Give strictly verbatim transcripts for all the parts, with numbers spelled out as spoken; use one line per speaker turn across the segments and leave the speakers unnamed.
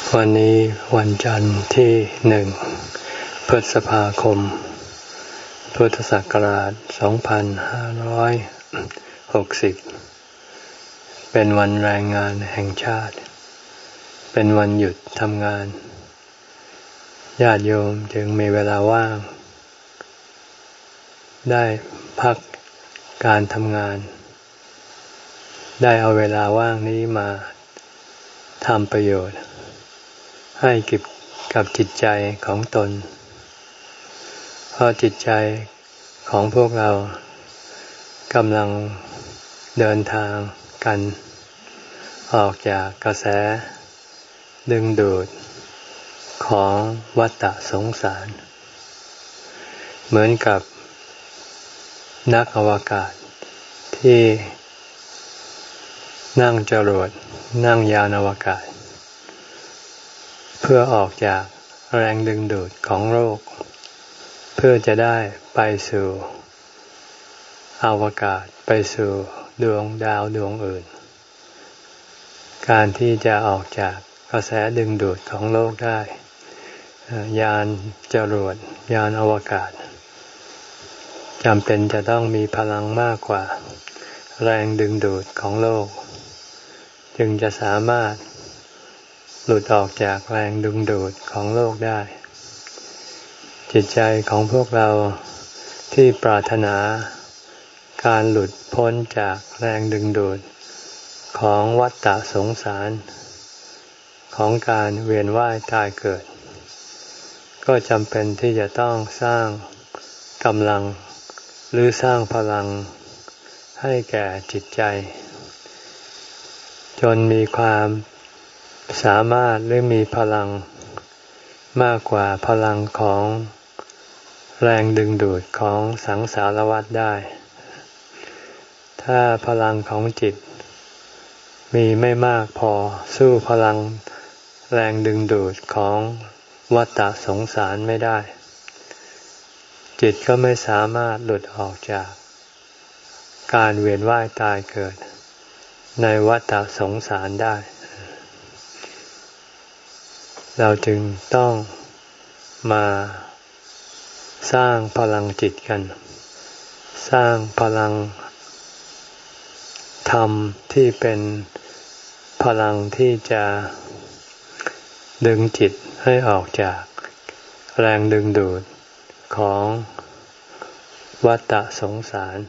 วันนี้วันจันทร์ที่หนึ่งพฤษภาคมพุทธศักราชสองพันห้าร้อยหกสิบเป็นวันแรงงานแห่งชาติเป็นวันหยุดทำงานญาติโยมจึงมีเวลาว่างได้พักการทำงานได้เอาเวลาว่างนี้มาทำประโยชน์ให้กับกับจิตใจของตนเพราะจิตใจของพวกเรากำลังเดินทางกันออกจากกระแสดึงดูดของวัฏสงสารเหมือนกับนักอวกาศที่นั่งจรวดนั่งยานอวกาศเพื่อออกจากแรงดึงดูดของโลกเพื่อจะได้ไปสู่อวกาศไปสู่ดวงดาวดวงอื่นการที่จะออกจากกระแสดึงดูดของโลกได้ยานจรวดยานอวกาศจำเป็นจะต้องมีพลังมากกว่าแรงดึงดูดของโลกจึงจะสามารถหลุดออกจากแรงดึงดูดของโลกได้จิตใจของพวกเราที่ปรารถนาการหลุดพ้นจากแรงดึงดูดของวัฏสงสารของการเวียนว่ายตายเกิดก็จำเป็นที่จะต้องสร้างกำลังหรือสร้างพลังให้แก่จิตใจจนมีความสามารถหรือมีพลังมากกว่าพลังของแรงดึงดูดของสังสารวัฏได้ถ้าพลังของจิตมีไม่มากพอสู้พลังแรงดึงดูดของวัฏสงสารไม่ได้จิตก็ไม่สามารถหลุดออกจากการเวียนว่ายตายเกิดในวัฏสงสารได้เราจึงต้องมาสร้างพลังจิตกันสร้างพลังธรรมที่เป็นพลังที่จะดึงจิตให้ออกจากแรงดึงดูดของวัฏสงสาร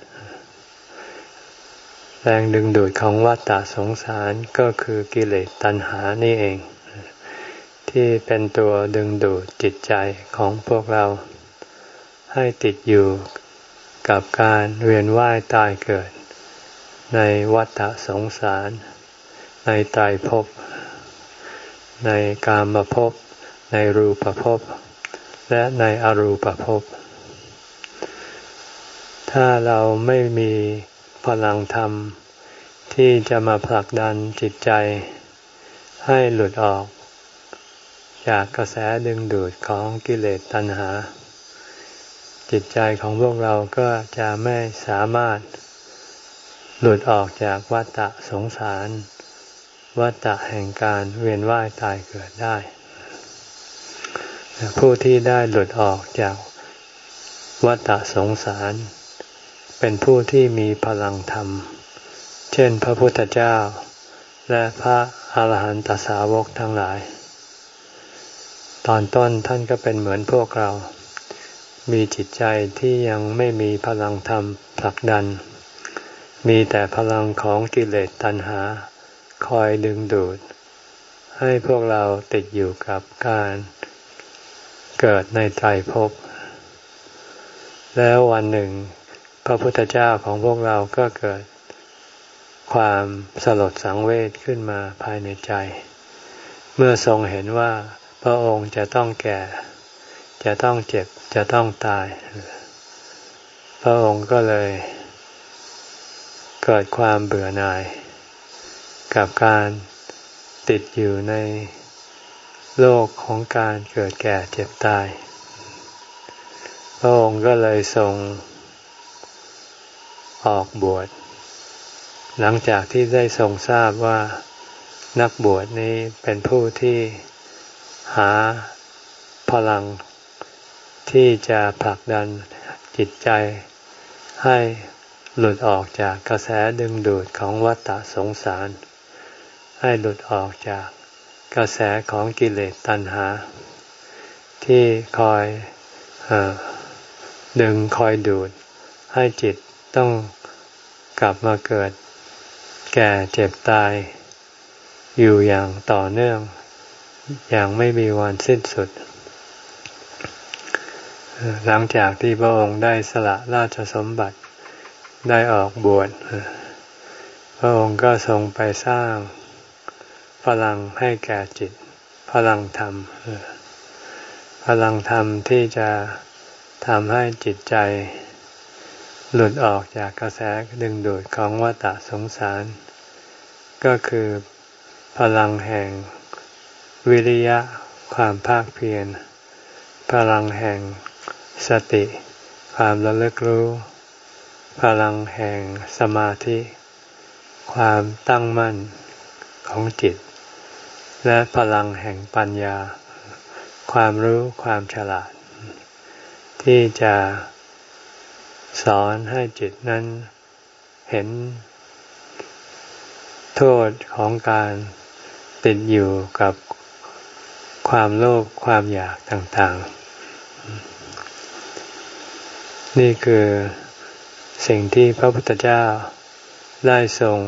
แรงดึงดูดของวัฏสงสารก็คือกิเลสตัณหานี่เองที่เป็นตัวดึงดูดจิตใจของพวกเราให้ติดอยู่กับการเวียนว่ายตายเกิดในวัฏสงสารในไตรภพในกามภพในรูปภพและในอรูปภพถ้าเราไม่มีพลังธรรมที่จะมาผลักดันจิตใจให้หลุดออกจากกระแสดึงดูดของกิเลสตัณหาจิตใจของพวกเราก็จะไม่สามารถหลุดออกจากวัฏสงสารวัฏแห่งการเวียนว่ายตายเกิดได้ผู้ที่ได้หลุดออกจากวัฏสงสารเป็นผู้ที่มีพลังธรรมเช่นพระพุทธเจ้าและพระอาหารหันตสาวกทั้งหลายตอนต้นท่านก็เป็นเหมือนพวกเรามีจิตใจที่ยังไม่มีพลังธรรมผลักดันมีแต่พลังของกิเลสตัณหาคอยดึงดูดให้พวกเราติดอยู่กับการเกิดในไตรภพแล้ววันหนึ่งพระพุทธเจ้าของพวกเราก็เกิดความสลดสังเวชขึ้นมาภายในใจเมื่อทรงเห็นว่าพระองค์จะต้องแก่จะต้องเจ็บจะต้องตายพระองค์ก็เลยเกิดความเบื่อหน่ายกับการติดอยู่ในโลกของการเกิดแก่เจ็บตายพระองค์ก็เลยทรงออกบวชหลังจากที่ได้ทรงทราบว่านักบวชนี้เป็นผู้ที่หาพลังที่จะผลักดันจิตใจให้หลุดออกจากกระแสดึงดูดของวัฏฏะสงสารให้หลุดออกจากกระแสของกิเลสตัณหาที่คอยเอ่อดึงคอยดูดให้จิตต้องกลับมาเกิดแก่เจ็บตายอยู่อย่างต่อเนื่องอย่างไม่มีวันสิ้นสุดหลังจากที่พระองค์ได้สละราชสมบัติได้ออกบวชพระองค์ก็ทรงไปสร้างพลังให้แก่จิตพลังธรรมพลังธรรมที่จะทำให้จิตใจหลุดออกจากกระแสดึงดูดของวัฏฏะสงสารก็คือพลังแห่งวิริยะความภาคเพียรพลังแห่งสติความระลึกรู้พลังแห่งสมาธิความตั้งมั่นของจิตและพลังแห่งปัญญาความรู้ความฉลาดที่จะสอนให้จิตนั้นเห็นโทษของการติดอยู่กับความโลภความอยากต่างๆนี่คือสิ่งที่พระพุทธเจ้าได้ทรง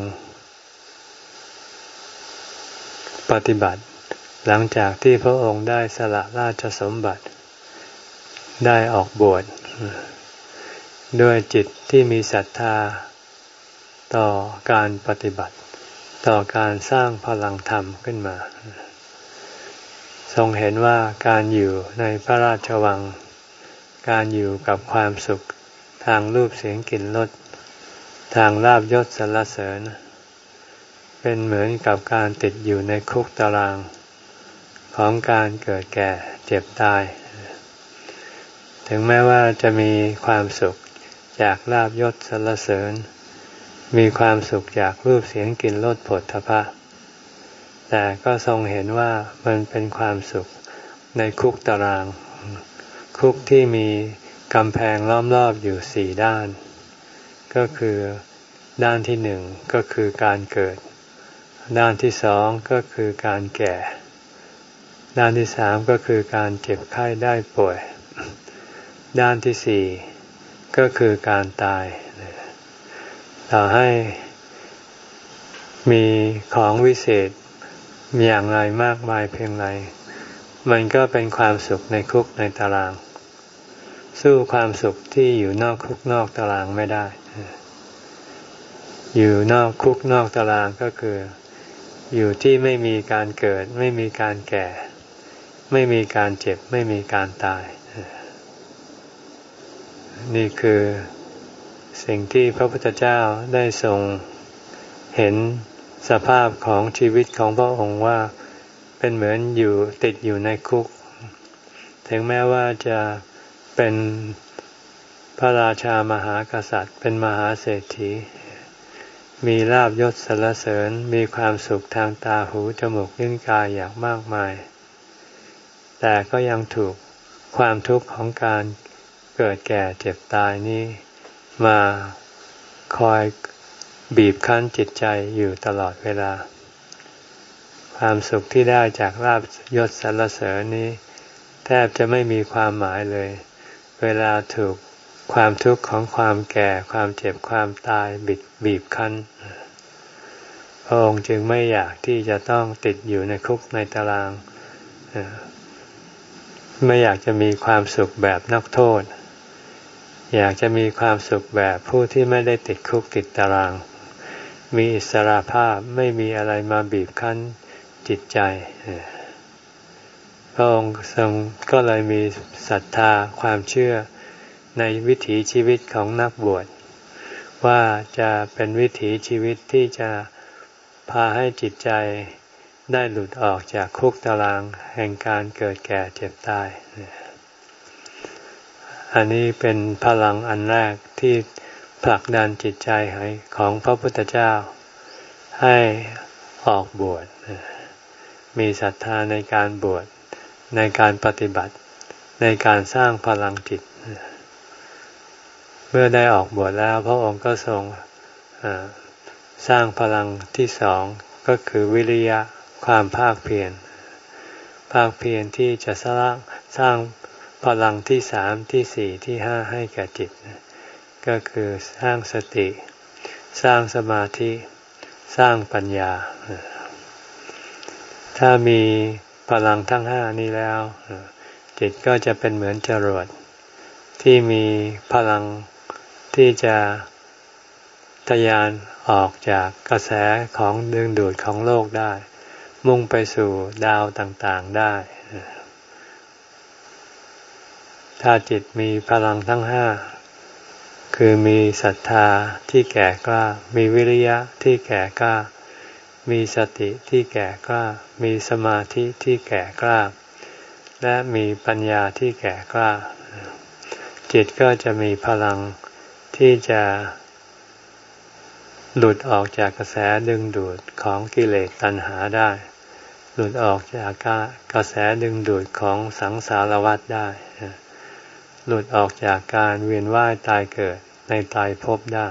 ปฏิบัติหลังจากที่พระองค์ได้สละราชสมบัติได้ออกบวชด้วยจิตที่มีศรัทธาต่อการปฏิบัติต่อการสร้างพลังธรรมขึ้นมาทรงเห็นว่าการอยู่ในพระราชวังการอยู่กับความสุขทางรูปเสียงกลิ่นรสทางลาภยศสรรเสริญเป็นเหมือนกับการติดอยู่ในคุกตารางของการเกิดแก่เจ็บตายถึงแม้ว่าจะมีความสุขจากลาภยศสรรเสริญมีความสุขจากรูปเสียงกลิ่นรสโผฏฐัพพะแต่ก็ทรงเห็นว่ามันเป็นความสุขในคุกตารางคุกที่มีกำแพงล้อมรอบอยู่สี่ด้านก็คือด้านที่หนึ่งก็คือการเกิดด้านที่สองก็คือการแก่ด้านที่สามก็คือการเจ็บไข้ได้ป่วยด้านที่สี่ก็คือการตายต่อให้มีของวิเศษมีอย่างไรมากมายเพียงไรมันก็เป็นความสุขในคุกในตารางสู้ความสุขที่อยู่นอกคุกนอกตารางไม่ได้อยู่นอกคุกนอกตารางก็คืออยู่ที่ไม่มีการเกิดไม่มีการแก่ไม่มีการเจ็บไม่มีการตายนี่คือสิ่งที่พระพุทธเจ้าได้ทรงเห็นสภาพของชีวิตของพระองค์ว่าเป็นเหมือนอยู่ติดอยู่ในคุกถึงแม้ว่าจะเป็นพระราชามหากษัตริย์เป็นมหาเศรษฐีมีลาภยศสรรเสริญมีความสุขทางตาหูจมูกลิ้นกายอย่างมากมายแต่ก็ยังถูกความทุกข์ของการเกิดแก่เจ็บตายนี้มาคอยบีบคั้นจิตใจอยู่ตลอดเวลาความสุขที่ได้จากลาภยศสรรเสริญนี้แทบจะไม่มีความหมายเลยเวลาถูกความทุกข์ของความแก่ความเจ็บความตายบิดบีบคั้นพระองค์จึงไม่อยากที่จะต้องติดอยู่ในคุกในตารางไม่อยากจะมีความสุขแบบนักโทษอยากจะมีความสุขแบบผู้ที่ไม่ได้ติดคุกติดตารางมีอิสรภาพไม่มีอะไรมาบีบคั้นจิตใจพระองค์ทรงก็เลยมีศรัทธาความเชื่อในวิถีชีวิตของนักบวชว่าจะเป็นวิถีชีวิตที่จะพาให้จิตใจได้หลุดออกจากคุกตารางแห่งการเกิดแก่เจ็บตายอันนี้เป็นพลังอันแรกที่ผลักดันจิตใจของพระพุทธเจ้าให้ออกบวชมีศรัทธาในการบวชในการปฏิบัติในการสร้างพลังจิตเมื่อได้ออกบวชแล้วพระองค์ก็ทรงสร้างพลังที่สองก็คือวิริยะความภาคเพียรภาคเพียรที่จะสร้างสร้างพลังที่สามที่สี่ที่ห้าให้แก่จิตก็คือสร้างสติสร้างสมาธิสร้างปัญญาถ้ามีพลังทั้งห้านี้แล้วจิตก็จะเป็นเหมือนจรวดที่มีพลังที่จะทะยานออกจากกระแสของดึงดูดของโลกได้มุ่งไปสู่ดาวต่างๆได้ถ้าจิตมีพลังทั้งห้าคือมีศรัทธาที่แก่กล้ามีวิริยะที่แก่กล้ามีสติที่แก่กล้ามีสมาธิที่แก่กล้าและมีปัญญาที่แก่กล้าจิตก็จะมีพลังที่จะหลุดออกจากกระแสดึงดูดของกิเลสตัณหาได้หลุดออกจากกระแสดึงดูดของสังสารวัฏได้หลุดออกจากการเวียนว่ายตายเกิดในตายภพได้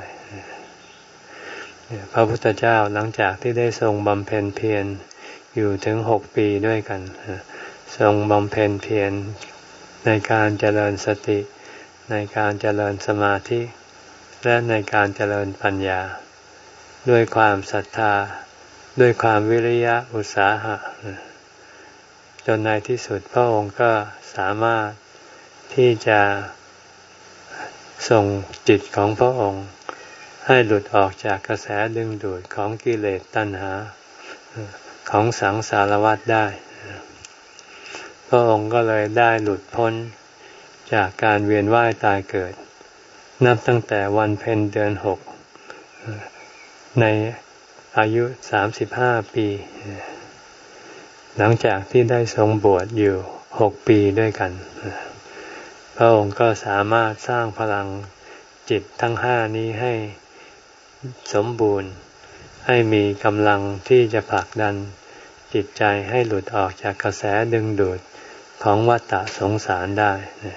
พระพุทธเจ้าหลังจากที่ได้ทรงบำเพ็ญเพียรอยู่ถึงหกปีด้วยกันทรงบำเพ็ญเพียรในการเจริญสติในการเจริญสมาธิและในการเจริญปัญญาด้วยความศรัทธาด้วยความวิริยะอุตสาหะจนในที่สุดพระองค์ก็สามารถที่จะส่งจิตของพระองค์ให้หลุดออกจากกระแสดึงดูดของกิเลสตัณหาของสังสารวัฏได้พระองค์ก็เลยได้หลุดพ้นจากการเวียนว่ายตายเกิดนับตั้งแต่วันเพ็ญเดือนหกในอายุสามสิบห้าปีหลังจากที่ได้ทรงบวชอยู่หกปีด้วยกันพระองค์ก็สามารถสร้างพลังจิตทั้งห้านี้ให้สมบูรณ์ให้มีกำลังที่จะผลักดันจิตใจให้หลุดออกจากกระแสดึงดูดของวัฏฏะสงสารได้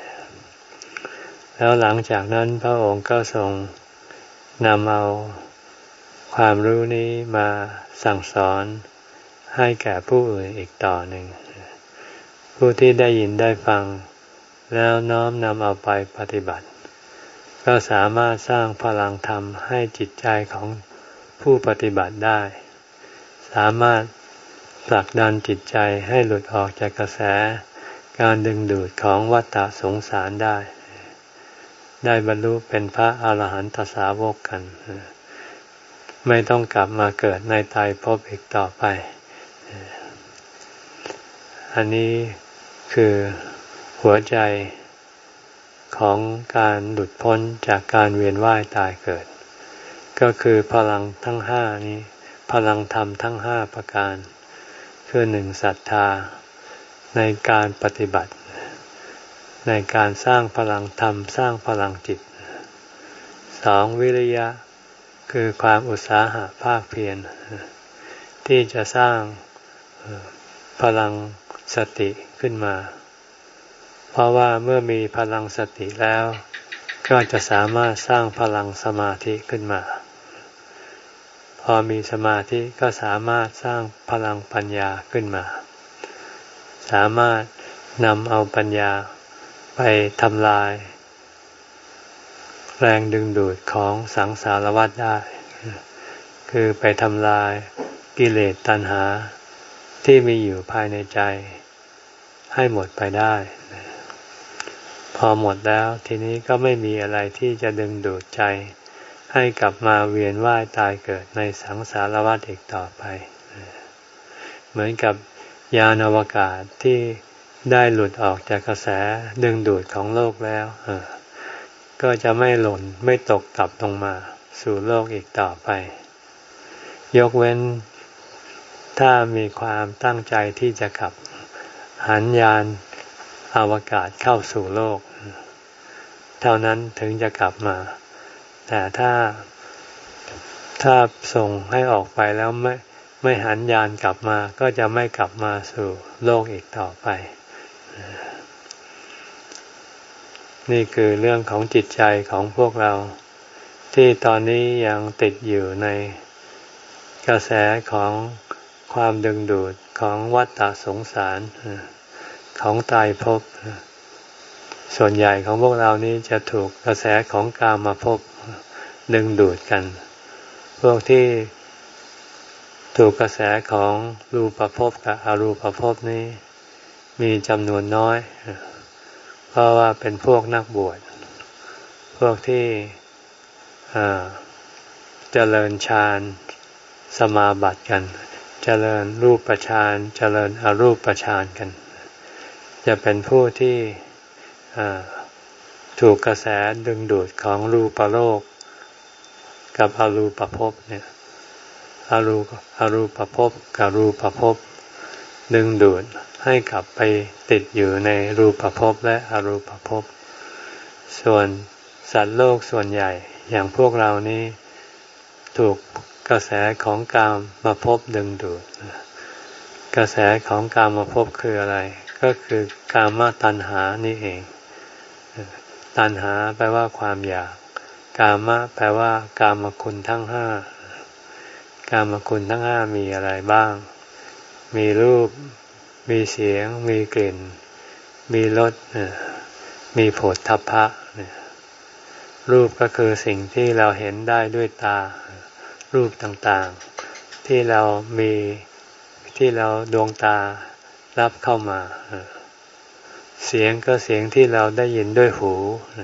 แล้วหลังจากนั้นพระองค์ก็ทรงนำเอาความรู้นี้มาสั่งสอนให้แก่ผู้อื่นอีกต่อหนึ่งผู้ที่ได้ยินได้ฟังแล้วน้อมนำเอาไปปฏิบัติก็สามารถสร้างพลังธรรมให้จิตใจของผู้ปฏิบัติได้สามารถผลักดันจิตใจให้หลุดออกจากกระแสการดึงดูดของวัฏฏะสงสารได้ได้บรรลุเป็นพระอรหันตสาวกกันไม่ต้องกลับมาเกิดในตายภพอีกต่อไปอันนี้คือหัวใจของการหลุดพ้นจากการเวียนว่ายตายเกิดก็คือพลังทั้งห้านี้พลังธรรมทั้งห้าประการคือหนึ่งศรัทธาในการปฏิบัติในการสร้างพลังธรรมสร้างพลังจิตสองวิริยะคือความอุตสาหะภาคเพียรที่จะสร้างพลังสติขึ้นมาเพราะว่าเมื่อมีพลังสติแล้วก็จะสามารถสร้างพลังสมาธิขึ้นมาพอมีสมาธิก็สามารถสร้างพลังปัญญาขึ้นมาสามารถนำเอาปัญญาไปทำลายแรงดึงดูดของสังสารวัฏได้คือไปทำลายกิเลสตัณหาที่มีอยู่ภายในใจให้หมดไปได้พอหมดแล้วทีนี้ก็ไม่มีอะไรที่จะดึงดูดใจให้กลับมาเวียนว่ายตายเกิดในสังสารวัฏอีกต่อไปเหมือนกับยานอวกาศที่ได้หลุดออกจากกระแสดึงดูดของโลกแล้วก็จะไม่หล่นไม่ตกต่ำลงมาสู่โลกอีกต่อไปยกเว้นถ้ามีความตั้งใจที่จะขับหันยานอวกาศเข้าสู่โลกเท่านั้นถึงจะกลับมาแต่ถ้าถ้าส่งให้ออกไปแล้วไม่ไม่หันยานกลับมาก็จะไม่กลับมาสู่โลกอีกต่อไปนี่คือเรื่องของจิตใจของพวกเราที่ตอนนี้ยังติดอยู่ในกระแสของความดึงดูดของวัฏฏะสงสารของตายภพส่วนใหญ่ของพวกเรานี้จะถูกกระแสของกามภพดึงดูดกันพวกที่ถูกกระแสของรูปภพกับอรูปภพนี้มีจำนวนน้อยเพราะว่าเป็นพวกนักบวชพวกที่เจริญฌานสมาบัติกันเจริญรูปฌานเจริญอรูปฌานกันจะเป็นผู้ที่ถูกกระแสดึงดูดของรูปโลกกับอรูปภพเนี่ยอรูปอรูปภพกับรูปภพดึงดูดให้กลับไปติดอยู่ในรูปภพและอรูปภพส่วนสัตว์โลกส่วนใหญ่อย่างพวกเรานี้ถูกกระแสของกามมาภพดึงดูดกระแสของกามมาภพคืออะไรก็คือกามตัณหานี่เองตัณหาแปลว่าความอยากกามะแปลว่ากามคุณทั้งห้ากามคุณทั้งห้ามีอะไรบ้างมีรูปมีเสียงมีกลิ่นมีรสมีโผฏฐัพพะรูปก็คือสิ่งที่เราเห็นได้ด้วยตารูปต่างๆที่เรามีที่เราดวงตารับเข้ามาเสียงก็เสียงที่เราได้ยินด้วยหู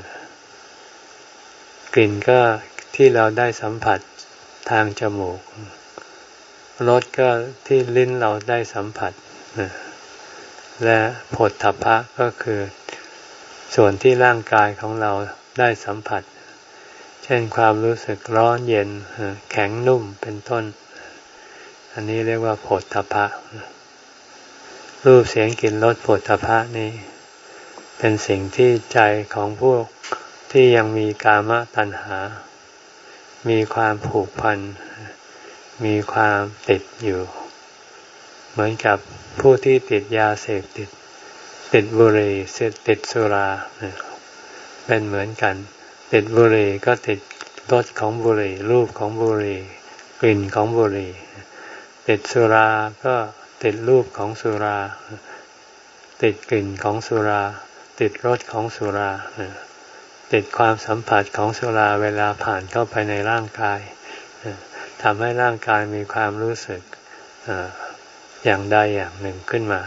กลิ่นก็ที่เราได้สัมผัสทางจมูกรสก็ที่ลิ้นเราได้สัมผัสและโผฏฐัพพะก็คือส่วนที่ร่างกายของเราได้สัมผัสเช่นความรู้สึกร้อนเย็นแข็งนุ่มเป็นต้นอันนี้เรียกว่าโผฏฐัพพะรูปเสียงกลิ่นรสโผฏฐัพพะนี้เป็นสิ่งที่ใจของพวกที่ยังมีกามตัณหามีความผูกพันมีความติดอยู่เหมือนกับผู้ที่ติดยาเสพติดติดบุหรี่ติดสุราเป็นเหมือนกันติดบุหรี่ก็ติดรสของบุหรี่รูปของบุหรี่กลิ่นของบุหรี่ติดสุราก็ติดรูปของสุราติดกลิ่นของสุราติดรสของสุราติดความสัมผัสของสุราเวลาผ่านเข้าไปในร่างกายทำให้ร่างกายมีความรู้สึกอย่างใดอย่างหนึ่งขึ้นมา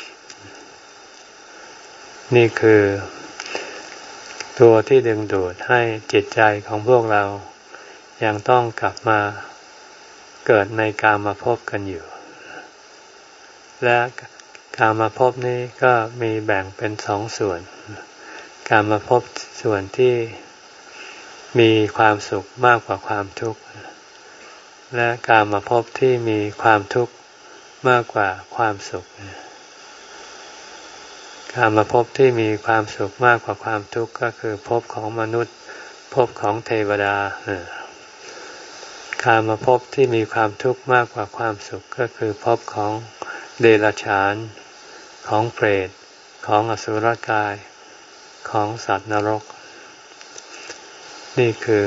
นี่คือตัวที่ดึงดูดให้จิตใจของพวกเรายังต้องกลับมาเกิดในกามภพกันอยู่และกามภพนี้ก็มีแบ่งเป็นสองส่วนกามภพส่วนที่มีความสุขมากกว่าความทุกข์และกามภพที่มีความทุกข์มากกว่าความสุขกามภพที่มีความสุขมากกว่าความทุกข์ก็คือภพของมนุษย์ภพของเทวดากามภพที่มีความทุกข์มากกว่าความสุขก็คือภพของเดรัจฉานของเปรตของอสุรกายของสัตว์นรกนี่คือ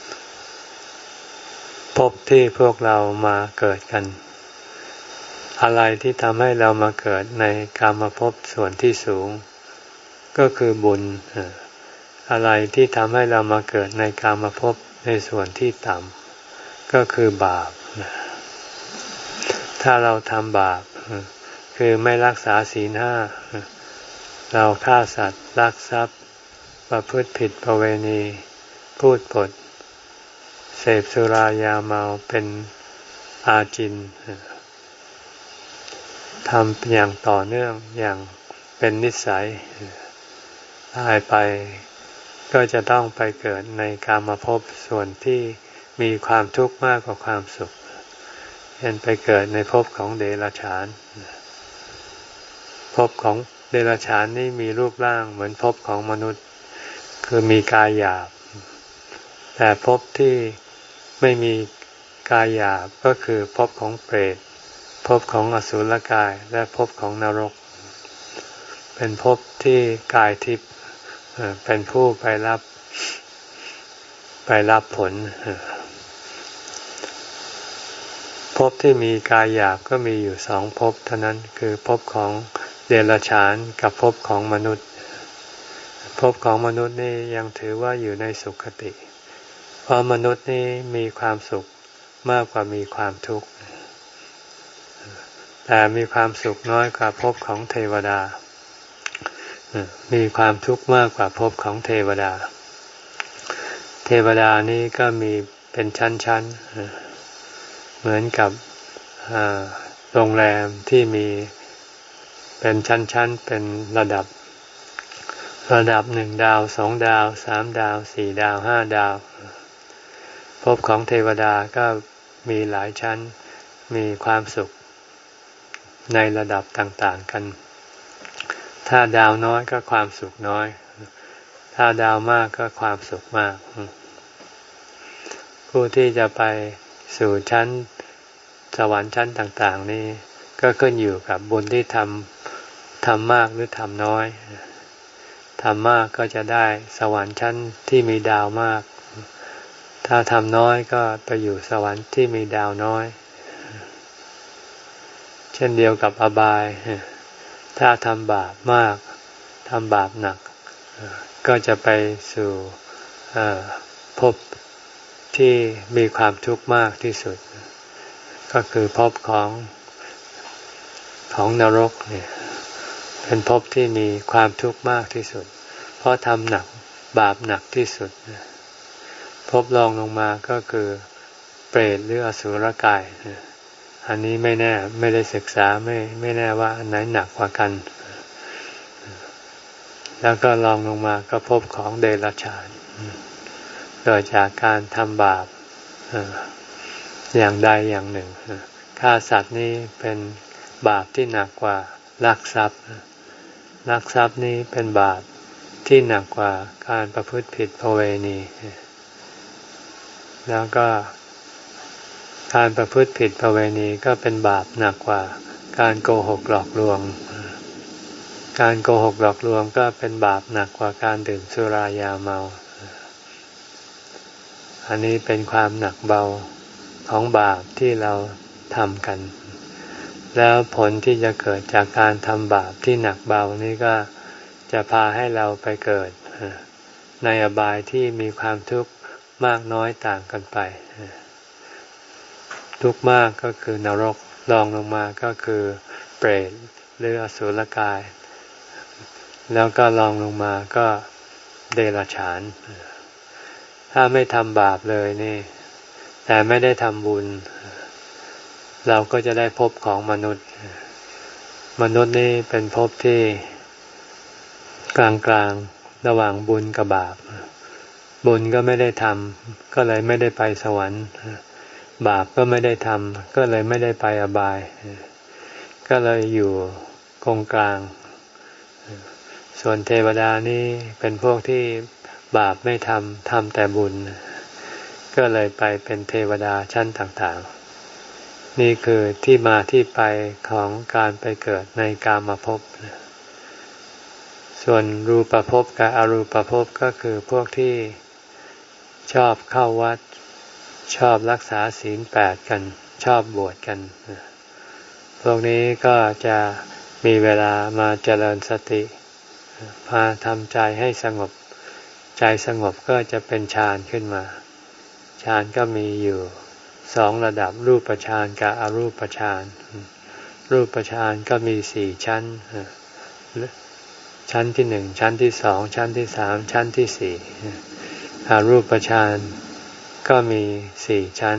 ภพที่พวกเรามาเกิดกันอะไรที่ทำให้เรามาเกิดในกามภพส่วนที่สูงก็คือบุญอะไรที่ทำให้เรามาเกิดในกามภพในส่วนที่ต่ำก็คือบาปถ้าเราทำบาปคือไม่รักษาศีลห้าเราฆ่าสัตว์ลักทรัพย์ประพฤติผิดประเวณีพูดปดเสพสุรายาเมาเป็นอาจินทำอย่างต่อเนื่องอย่างเป็นนิสัยตายไปก็จะต้องไปเกิดในกามภพส่วนที่มีความทุกข์มากกว่าความสุขเช่นไปเกิดในภพของเดรัจฉานภพของเดรัจฉานนี่มีรูปร่างเหมือนภพของมนุษย์คือมีกายหยาบแต่ภพที่ไม่มีกายหยาบก็คือภพของเปรตภพของอสุรกายและภพของนรกเปเป็นภพที่กายทิพย์เป็นผู้ไปรับไปรับผลภพที่มีกายหยาบก็มีอยู่สองภพเท่านั้นคือภพของเดรัจฉานกับภพของมนุษย์ภพของมนุษย์นี่ยังถือว่าอยู่ในสุคติเพราะมนุษย์นี่มีความสุขมากกว่ามีความทุกข์แต่มีความสุขน้อยกว่าภพของเทวดามีความทุกข์มากกว่าภพของเทวดาเทวดานี้ก็มีเป็นชั้นๆเหมือนกับโรงแรมที่มีเป็นชั้นๆเป็นระดับระดับหนึ่งดาวสองดาวสามดาวสี่ดาวห้าดาวภพของเทวดาก็มีหลายชั้นมีความสุขในระดับต่างๆกันถ้าดาวน้อยก็ความสุขน้อยถ้าดาวมากก็ความสุขมากผู้ที่จะไปสู่ชั้นสวรรค์ชั้นต่างๆนี้ก็ขึ้นอยู่กับบุญที่ทำทำมากหรือทำน้อยทำมากก็จะได้สวรรค์ชั้นที่มีดาวมากถ้าทำน้อยก็ไปอยู่สวรรค์ที่มีดาวน้อยเช่นเดียวกับอบายถ้าทำบาปมากทำบาปหนักก็จะไปสู่ภพที่มีความทุกข์มากที่สุดก็คือภพของของนรกเนี่ยเป็นภพที่มีความทุกข์มากที่สุดเพราะทำหนักบาปหนักที่สุดภพรองลงมาก็คือเปรตหรืออสุรกายอันนี้ไม่แน่ไม่ได้ศึกษาไม่ไม่แน่ว่าอันไหนหนักกว่ากันแล้วก็รองลงมาก็ภพของเดรัจฉานเกิดจากการทำบาปอย่างใดอย่างหนึ่งฆ่าสัตว์นี้เป็นบาปที่หนักกว่าลักทรัพย์ลักทรัพย์นี้เป็นบาปที่หนักกว่าการประพฤติผิดประเวณีแล้วก็การประพฤติผิดประเวณีก็เป็นบาปหนักกว่าการโกหกหลอกลวงการโกหกหลอกลวงก็เป็นบาปหนักกว่าการดื่มสุรายาเมาอันนี้เป็นความหนักเบาของบาปที่เราทำกันแล้วผลที่จะเกิดจากการทำบาปที่หนักเบานี้ก็จะพาให้เราไปเกิดในอบายที่มีความทุกข์มากน้อยต่างกันไปทุกข์มากก็คือนรกรองลงมาก็คือเปรตหรืออสุรกายแล้วก็รองลงมาก็เดรัจฉานถ้าไม่ทำบาปเลยนี่แต่ไม่ได้ทำบุญเราก็จะได้ภพของมนุษย์มนุษย์นี่เป็นภพที่กลางๆระหว่างบุญกับบาปบุญก็ไม่ได้ทำก็เลยไม่ได้ไปสวรรค์บาปก็ไม่ได้ทำก็เลยไม่ได้ไปอบายก็เลยอยู่กลางกลางส่วนเทวดานี่เป็นพวกที่บาปไม่ทำทำแต่บุญก็เลยไปเป็นเทวดาชั้นต่างๆนี่คือที่มาที่ไปของการไปเกิดในกามภพส่วนรูปภพกับอรูปภพก็คือพวกที่ชอบเข้าวัดชอบรักษาศีลแปดกันชอบบวชกันพวกนี้ก็จะมีเวลามาเจริญสติมาทำใจให้สงบใจสงบก็จะเป็นฌานขึ้นมาฌานก็มีอยู่สองระดับรูปฌานกับอรูปฌานรูปฌานก็มีสี่ชั้นชั้นที่หนึ่งชั้นที่สองชั้นที่สามชั้นที่สี่อรูปฌานก็มีสี่ชั้น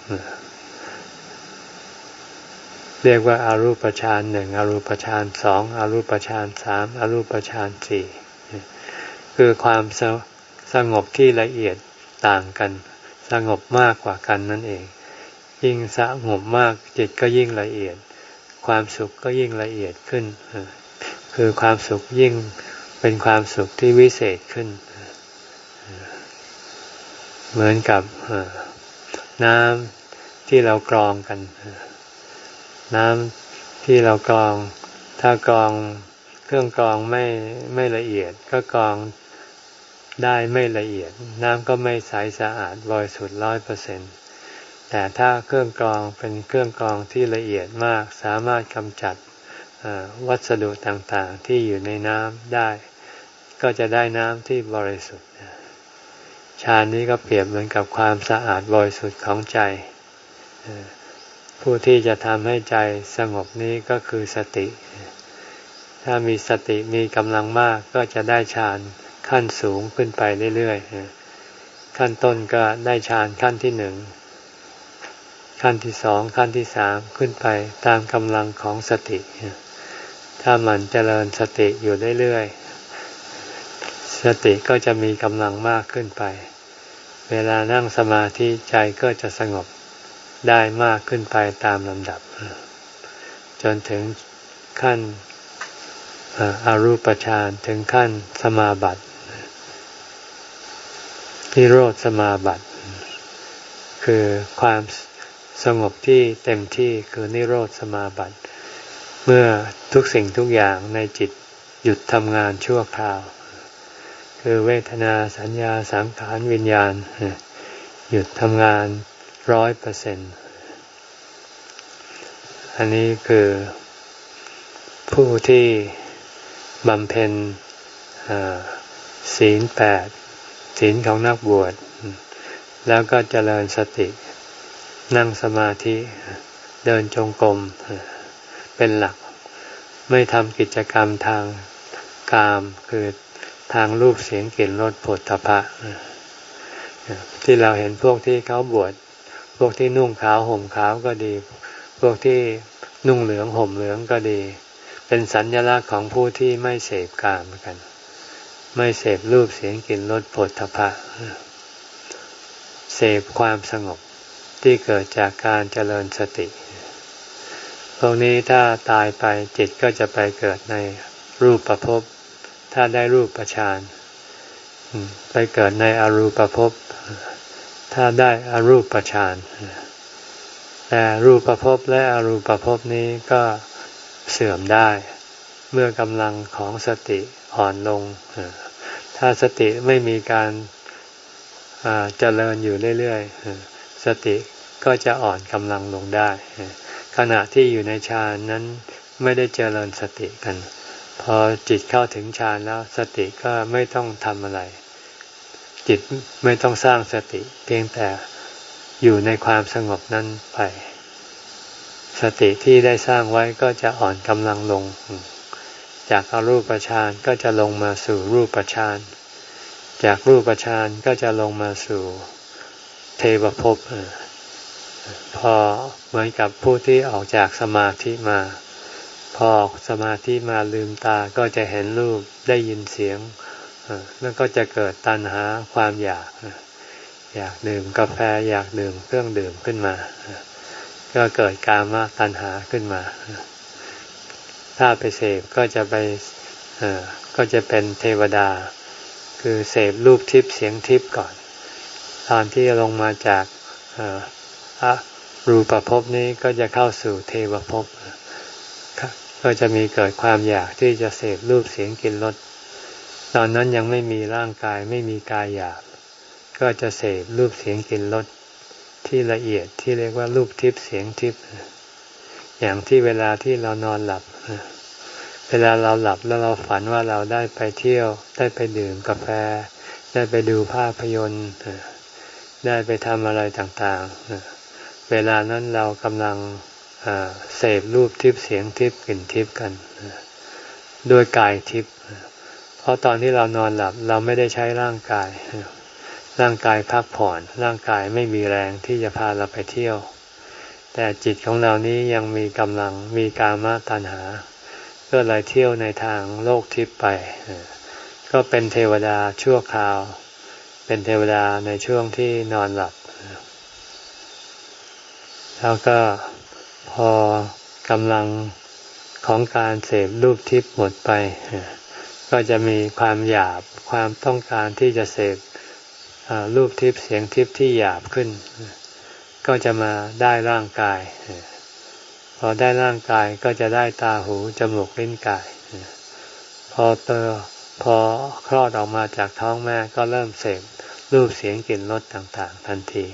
เรียกว่าอารูปฌานหนึ่งอารูปฌานสองอารูปฌานสามอารูปฌานสี่คือความสงบที่ละเอียดต่างกันสงบมากกว่ากันนั่นเองยิ่งสงบมากจิตก็ยิ่งละเอียดความสุขก็ยิ่งละเอียดขึ้นคือความสุขยิ่งเป็นความสุขที่วิเศษขึ้นเหมือนกับน้ำที่เรากรองกันน้ำที่เรากรองถ้ากรองครื่องกรองไม่ไม่ละเอียดก็กรองได้ไม่ละเอียดน้ำก็ไม่ใสสะอาดบริสุทธิ์ร้อยเปอร์เซ็นต์แต่ถ้าเครื่องกรองเป็นเครื่องกรองที่ละเอียดมากสามารถกำจัดวัสดุต่างๆที่อยู่ในน้ำได้ก็จะได้น้ำที่บริสุทธิ์ฌานนี้ก็เปรียบเหมือนกับความสะอาดบริสุทธิ์ของใจผู้ที่จะทำให้ใจสงบนี้ก็คือสติถ้ามีสติมีกำลังมากก็จะได้ฌานขั้นสูงขึ้นไปเรื่อยๆขั้นต้นก็ได้ฌานขั้นที่หนึ่งขั้นที่สองขั้นที่สามขึ้นไปตามกำลังของสติถ้ามันเจริญสติอยู่เรื่อยๆสติก็จะมีกำลังมากขึ้นไปเวลานั่งสมาธิใจก็จะสงบได้มากขึ้นไปตามลำดับจนถึงขั้นอรูปฌานถึงขั้นสมาบัตินิโรธสมาบัติคือความสงบที่เต็มที่คือนิโรธสมาบัติเมื่อทุกสิ่งทุกอย่างในจิตหยุดทำงานชั่วคราวคือเวทนาสัญญาสังขารวิญญาณหยุดทำงานร้อยเปอร์เซ็นต์อันนี้คือผู้ที่บำเพ็ญศีลแปดศีลของนักบวชแล้วก็เจริญสตินั่งสมาธิเดินจงกรมเป็นหลักไม่ทำกิจกรรมทางกามคือทางรูปเสียงกลิ่นรสโผฏฐัพพะที่เราเห็นพวกที่เขาบวชพวกที่นุ่งขาวห่มขาวก็ดีพวกที่นุ่งเหลืองห่มเหลืองก็ดีเป็นสัญลักษณ์ของผู้ที่ไม่เสพกามกันไม่เสพรูปเสียงกลิ่นรสโผฏฐัพพะเสพความสงบที่เกิดจากการเจริญสติพวกนี้ถ้าตายไปจิตก็จะไปเกิดในรูปภพถ้าได้รูปฌานไปเกิดในอรูปภพถ้าได้อรูปฌานแต่รูปภพและอรูปภพนี้ก็เสื่อมได้เมื่อกำลังของสติอ่อนลงถ้าสติไม่มีการเจริญอยู่เรื่อยๆสติก็จะอ่อนกำลังลงได้ขณะที่อยู่ในฌานนั้นไม่ได้เจริญสติกันพอจิตเข้าถึงฌานแล้วสติก็ไม่ต้องทำอะไรจิตไม่ต้องสร้างสติเพียงแต่อยู่ในความสงบนั้นไปสติที่ได้สร้างไว้ก็จะอ่อนกำลังลงจากอรูปฌานก็จะลงมาสู่รูปฌานจากรูปฌานก็จะลงมาสู่เทวภพพอเหมือนกับผู้ที่ออกจากสมาธิมาพอออกสมาธิมาลืมตาก็จะเห็นรูปได้ยินเสียงแล้วก็จะเกิดตัณหาความอยากอยากดื่มกาแฟอยากดื่มเครื่องดื่มขึ้นมาก็เกิดกามตัณหาขึ้นมาถ้าไปเสพก็จะไปก็จะเป็นเทวดาคือเสพรูปทิพย์เสียงทิพย์ก่อนตอนที่ลงมาจากรูปภพนี้ก็จะเข้าสู่เทวภพก็จะมีเกิดความอยากที่จะเสพรูปเสียงกลิ่นรสตอนนั้นยังไม่มีร่างกายไม่มีกายหยาบก็จะเสพรูปเสียงกลิ่นรสที่ละเอียดที่เรียกว่ารูปทิพย์เสียงทิพย์อย่างที่เวลาที่เรานอนหลับเวลาเราหลับแล้วเราฝันว่าเราได้ไปเที่ยวได้ไปดื่มกาแฟได้ไปดูภาพยนตร์ได้ไปทำอะไรต่างๆเวลานั้นเรากำลังเสพรูปทิพย์เสียงทิพย์กลิ่นทิพย์กันด้วยกายทิพย์เพราะตอนที่เรานอนหลับเราไม่ได้ใช้ร่างกายร่างกายพักผ่อนร่างกายไม่มีแรงที่จะพาเราไปเที่ยวแต่จิตของเรานี้ยังมีกำลังมีกามตัณหาก็เลยเที่ยวในทางโลกทิพย์ไปก็เป็นเทวดาชั่วคราวเป็นเทวดาในช่วงที่นอนหลับแล้วก็พอกำลังของการเสพรูปทิพย์หมดไปก็จะมีความหยาบความต้องการที่จะเสพรูปทิพย์เสียงทิพย์ที่หยาบขึ้นก็จะมาได้ร่างกายพอได้ร่างกายก็จะได้ตาหูจมูกลิ้นกายพอเตอพอคลอดออกมาจากท้องแม่ก็เริ่มเสพรูปเสียงกลิ่นรสต่างๆทันที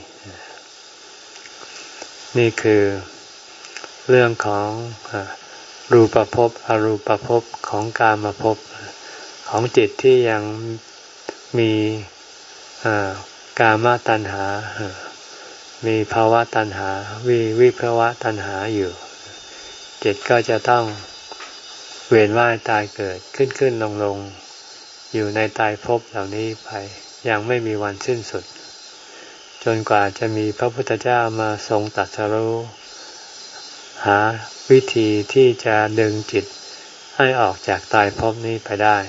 นี่คือเรื่องของรูปภพอรูปภพของกามภพของจิตที่ยังมีกามตัณหามีภาวะตัณหาวิวิภาวะตัณหาอยู่จิตก็จะต้องเวียนว่ายตายเกิดขึ้นขึ้นลงลงอยู่ในตายภพเหล่านี้ไปยังไม่มีวันสิ้นสุดจนกว่าจะมีพระพุทธเจ้ามาทรงตรัสรู้หาวิธีที่จะดึงจิตให้ออกจากตายภพนี้ไปได้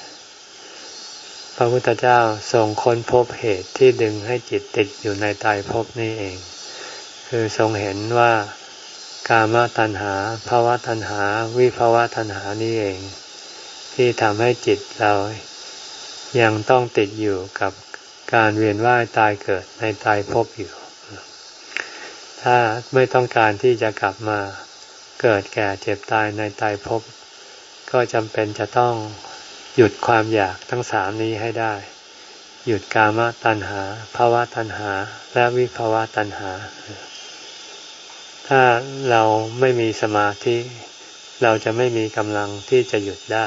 พระพุทธเจ้าทรงค้นพบเหตุที่ดึงให้จิตติดอยู่ในตายภพนี้เองคือทรงเห็นว่ากามตัณหาภาวะตัณหาวิภาวะตัณหานี้เองที่ทำให้จิตเรายังต้องติดอยู่กับการเวียนว่ายตายเกิดในตายภพอยู่ถ้าไม่ต้องการที่จะกลับมาเกิดแก่เจ็บตายในตายภพก็จำเป็นจะต้องหยุดความอยากทั้งสามนี้ให้ได้หยุดกามตัณหาภาวะตัณหาและวิภาวะตัณหาถ้าเราไม่มีสมาธิเราจะไม่มีกำลังที่จะหยุดได้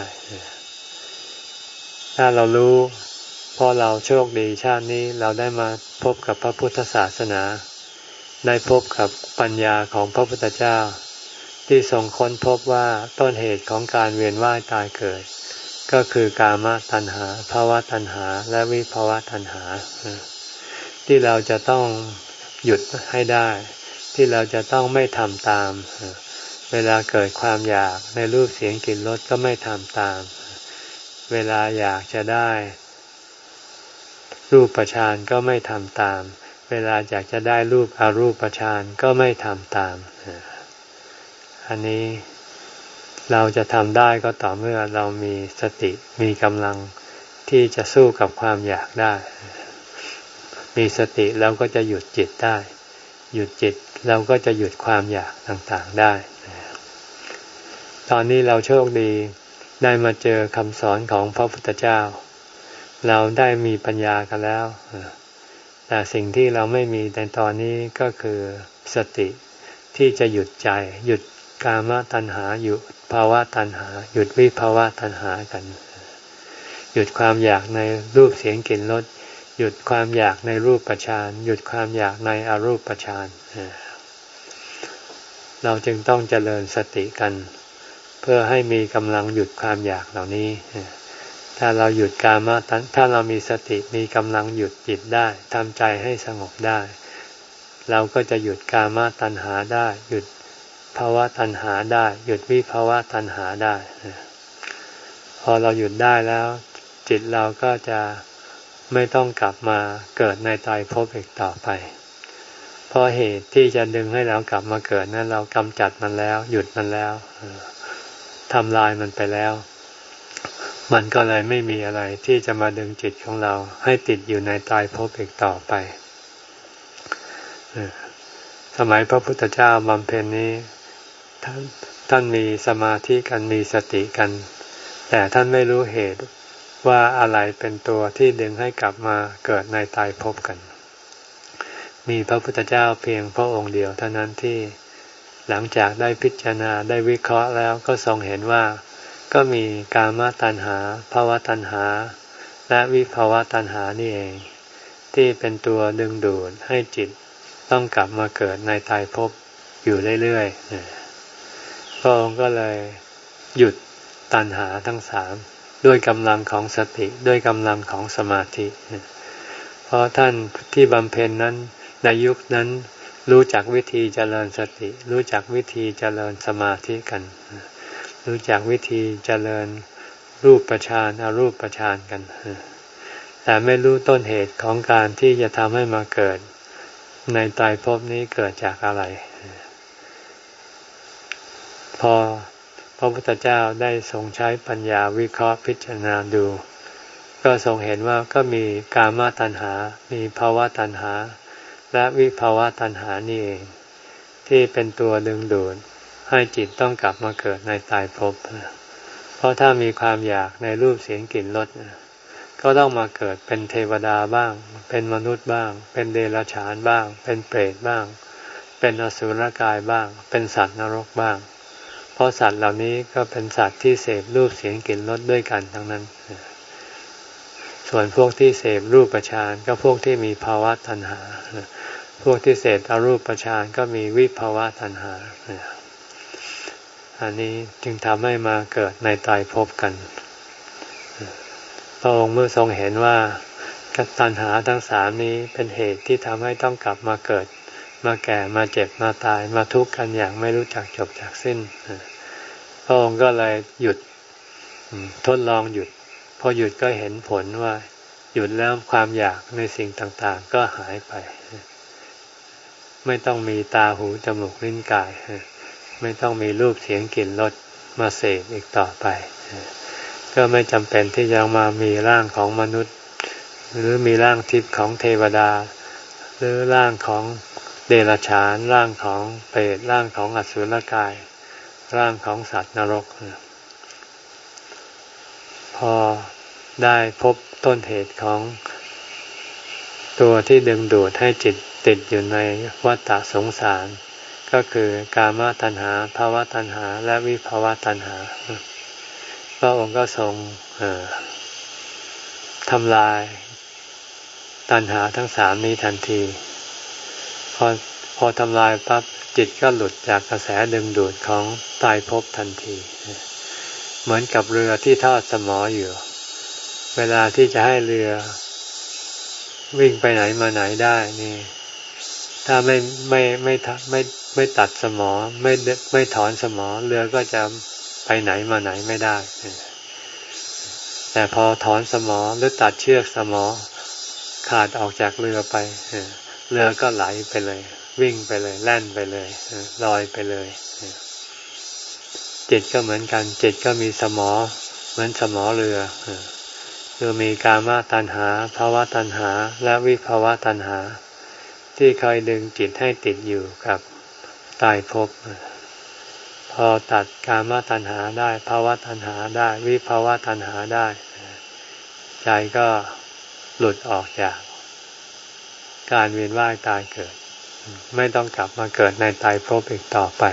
ถ้าเรารู้เพราะเราโชคดีชาตินี้เราได้มาพบกับพระพุทธศาสนาได้พบกับปัญญาของพระพุทธเจ้าที่ทรงค้นพบว่าต้นเหตุของการเวียนว่ายตายเกิดก็คือกามตัณหาภาวะตัณหาและวิภาวะตัณหาที่เราจะต้องหยุดให้ได้ที่เราจะต้องไม่ทำตามเวลาเกิดความอยากในรูปเสียงกลิ่นรสก็ไม่ทำตามเวลาอยากจะได้รูปฌานก็ไม่ทำตามเวลาอยากจะได้รูปอรูปฌานก็ไม่ทำตามอันนี้เราจะทำได้ก็ต่อเมื่อเรามีสติมีกำลังที่จะสู้กับความอยากได้มีสติแล้วก็จะหยุดจิตได้หยุดจิตเราก็จะหยุดความอยากต่างๆได้ตอนนี้เราโชคดีได้มาเจอคำสอนของพระพุทธเจ้าเราได้มีปัญญากันแล้วแต่สิ่งที่เราไม่มีในตอนนี้ก็คือสติที่จะหยุดใจหยุดกามตัณหาหยุดภาวะตัณหาหยุดวิภาวะตัณหากันหยุดความอยากในรูปเสียงกลิ่นรสหยุดความอยากในรูปฌานหยุดความอยากในอรูปฌานเราจึงต้องเจริญสติกันเพื่อให้มีกำลังหยุดความอยากเหล่านี้ถ้าเราหยุดกามตัณหาถ้าเรามีสติมีกำลังหยุดจิตได้ทำใจให้สงบได้เราก็จะหยุดกามตัณหาได้หยุดภาวะตัณหาได้หยุดวิภาวะตัณหาได้พอเราหยุดได้แล้วจิตเราก็จะไม่ต้องกลับมาเกิดในตายภพอีกต่อไปเพราะเหตุที่จะดึงให้เรากลับมาเกิดนั้นเรากำจัดมันแล้วหยุดมันแล้วทำลายมันไปแล้วมันก็เลยไม่มีอะไรที่จะมาดึงจิตของเราให้ติดอยู่ในตายภพอีกต่อไปสมัยพระพุทธเจ้าบำเพ็ญนี้ท่านท่านมีสมาธิกันมีสติกันแต่ท่านไม่รู้เหตุว่าอะไรเป็นตัวที่ดึงให้กลับมาเกิดในตายภพกันมีพระพุทธเจ้าเพียงพระองค์เดียวเท่านั้นที่หลังจากได้พิจารณาได้วิเคราะห์แล้วก็ทรงเห็นว่าก็มีกามตัณหาภาวะตัณหาและวิภาวะตัณหานี่เองที่เป็นตัวดึงดูดให้จิตต้องกลับมาเกิดในตายภพอยู่เรื่อยๆพระองค์ก็เลยหยุดตัณหาทั้งสามด้วยกำลังของสติด้วยกำลังของสมาธิเพราะท่านที่บำเพ็ญนั้นในยุคนั้นรู้จักวิธีเจริญสติรู้จักวิธีเจริญสมาธิกันรู้จักวิธีเจริญรูปฌานอรูปฌานกันแต่ไม่รู้ต้นเหตุของการที่จะทำให้มาเกิดในตายภพนี้เกิดจากอะไรพอพระพุทธเจ้าได้ทรงใช้ปัญญาวิเคราะห์พิจารณาดูก็ทรงเห็นว่าก็มีกามตัณหามีภาวะตัณหาและวิภาวะตัณหานี่เองที่เป็นตัวดึงดูดให้จิตต้องกลับมาเกิดในตายภพพเพราะถ้ามีความอยากในรูปเสียงกลิ่นรสก็ต้องมาเกิดเป็นเทวดาบ้างเป็นมนุษย์บ้างเป็นเดรัจฉานบ้างเป็นเปรตบ้างเป็นอสุรกายบ้างเป็นสัตว์นรกบ้างเพราะสัตว์เหล่านี้ก็เป็นสัตว์ที่เสพรูปเสียงกลิ่นรสด้วยกันทั้งนั้นส่วนพวกที่เสพรูปฌานก็พวกที่มีภาวะตัณหาพวกที่เสพอรูปฌานก็มีวิภาวะตัณหาอันนี้จึงทำให้มาเกิดในตายภพกันพระองค์เมื่อทรงเห็นว่าตัณหาทั้งสามนี้เป็นเหตุที่ทำให้ต้องกลับมาเกิดมาแก่มาเจ็บมาตายมาทุกข์กันอย่างไม่รู้จักจบจากสิ้นพระองค์ก็เลยหยุดทดลองหยุดพอหยุดก็เห็นผลว่าหยุดแล้วความอยากในสิ่งต่างๆก็หายไปไม่ต้องมีตาหูจมูกลิ้นกายไม่ต้องมีรูปเสียงกลิ่นรสมาเสพอีกต่อไปก็ไม่จำเป็นที่จะมามีร่างของมนุษย์หรือมีร่างทิพย์ของเทวดาหรือร่างของเดรัจฉานร่างของเปรตร่างของอสุรกายร่างของสัตว์นรกพอได้พบต้นเหตุของตัวที่ดึงดูดให้จิตติดอยู่ในวัฏฏะสงสารก็คือกามตัณหาภวตัณหาและวิภวตัณหาพระองค์ก็ทรงทำลายตัณหาทั้งสามนี้ทันทีพอพอทำลายปั๊บจิตก็หลุดจากกระแสดึงดูดของตายภพทันทีเหมือนกับเรือที่ทอดสมออยู่เวลาที่จะให้เรือวิ่งไปไหนมาไหนได้นี่ถ้าไม่ไม่ไม่ไม่ไม่ตัดสมอไม่ไม่ถอนสมอเรือก็จะไปไหนมาไหนไม่ได้แต่พอถอนสมอหรือตัดเชือกสมอขาดออกจากเรือไปเรือก็ไหลไปเลยวิ่งไปเลยแล่นไปเลยลอยไปเลยจิตก็เหมือนกันจิตก็มีสมอเหมือนสมอเรือคือมีกามตัณหาภวตัณหาและวิภวตัณหาที่คอยดึงจิตให้ติดอยู่กับตายภพพอตัดกามตัณหาได้ภวตัณหาได้วิภวตัณหาได้ใจก็หลุดออกจากการเวียนว่ายตายเกิดไม่ต้องกลับมาเกิดในตายภพอีกต่อไป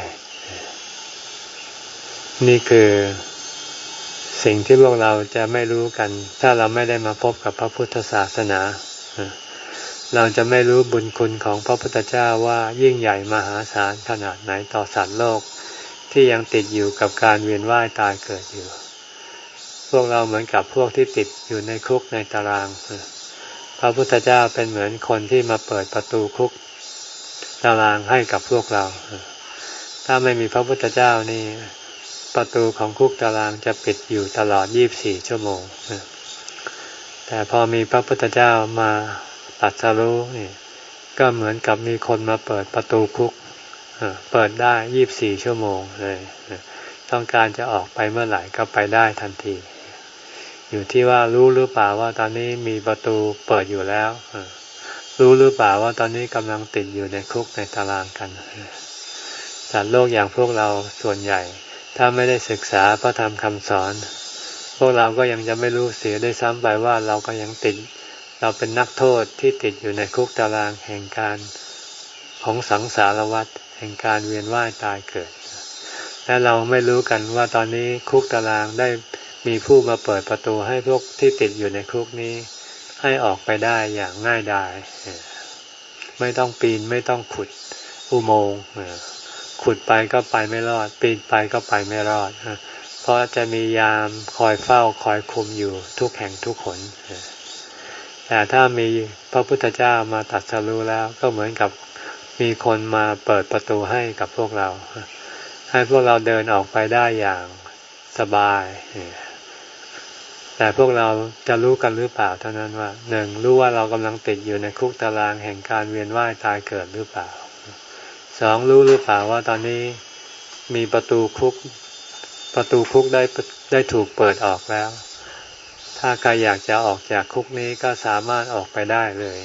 นี่คือสิ่งที่พวกเราจะไม่รู้กันถ้าเราไม่ได้มาพบกับพระพุทธศาสนาเราจะไม่รู้บุญคุณของพระพุทธเจ้าว่ายิ่งใหญ่มหาศาลขนาดไหนต่อสัตว์โลกที่ยังติดอยู่กับการเวียนว่ายตายเกิดอยู่พวกเราเหมือนกับพวกที่ติดอยู่ในคุกในตารางพระพุทธเจ้าเป็นเหมือนคนที่มาเปิดประตูคุกตารางให้กับพวกเราถ้าไม่มีพระพุทธเจ้านี่ประตูของคุกตารางจะปิดอยู่ตลอดยี่สิบสี่ชั่วโมงแต่พอมีพระพุทธเจ้ามาตรัสรู้นี่ก็เหมือนกับมีคนมาเปิดประตูคุกเปิดได้ยี่สิบสี่ชั่วโมงเลยต้องการจะออกไปเมื่อไหร่ก็ไปได้ทันทีอยู่ที่ว่ารู้หรือเปล่าว่าตอนนี้มีประตูเปิดอยู่แล้วรู้หรือเปล่าว่าตอนนี้กำลังติดอยู่ในคุกในตารางกันสัตว์โลกอย่างพวกเราส่วนใหญ่ถ้าไม่ได้ศึกษาพระธรรมคำสอนพวกเราก็ยังจะไม่รู้เสียได้ซ้ำไปว่าเราก็ยังติดเราเป็นนักโทษที่ติดอยู่ในคุกตารางแห่งการของสังสารวัฏแห่งการเวียนว่ายตายเกิดและเราไม่รู้กันว่าตอนนี้คุกตารางได้มีผู้มาเปิดประตูให้พวกที่ติดอยู่ในคุกนี้ให้ออกไปได้อย่างง่ายดายไม่ต้องปีนไม่ต้องขุดอุโมงค์ขุดไปก็ไปไม่รอดปีนไปก็ไปไม่รอดเพราะจะมียามคอยเฝ้าคอยคุมอยู่ทุกแห่งทุกหนแต่ถ้ามีพระพุทธเจ้ามาตรัสรู้แล้วก็เหมือนกับมีคนมาเปิดประตูให้กับพวกเราให้พวกเราเดินออกไปได้อย่างสบายแต่พวกเราจะรู้กันหรือเปล่าเท่านั้นว่าหนึ่งรู้ว่าเรากำลังติดอยู่ในคุกตารางแห่งการเวียนว่ายตายเกิดหรือเปล่าสองรู้หรือเปล่าว่าตอนนี้มีประตูคุกประตูคุกได้ได้ถูกเปิดออกแล้วถ้าใครอยากจะออกจากคุกนี้ก็สามารถออกไปได้เลย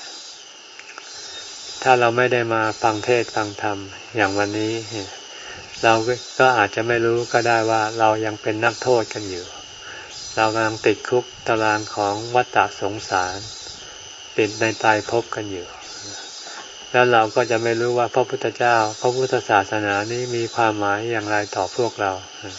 ถ้าเราไม่ได้มาฟังเทศน์ฟังธรรมอย่างวันนี้เราก็อาจจะไม่รู้ก็ได้ว่าเรายังเป็นนักโทษกันอยู่เรากำลังติดคุกตารางของวัฏสงสารติดในตายภพกันอยู่แล้วเราก็จะไม่รู้ว่าพระพุทธเจ้าพระพุทธศาสนานี้มีความหมายอย่างไรต่อพวกเรา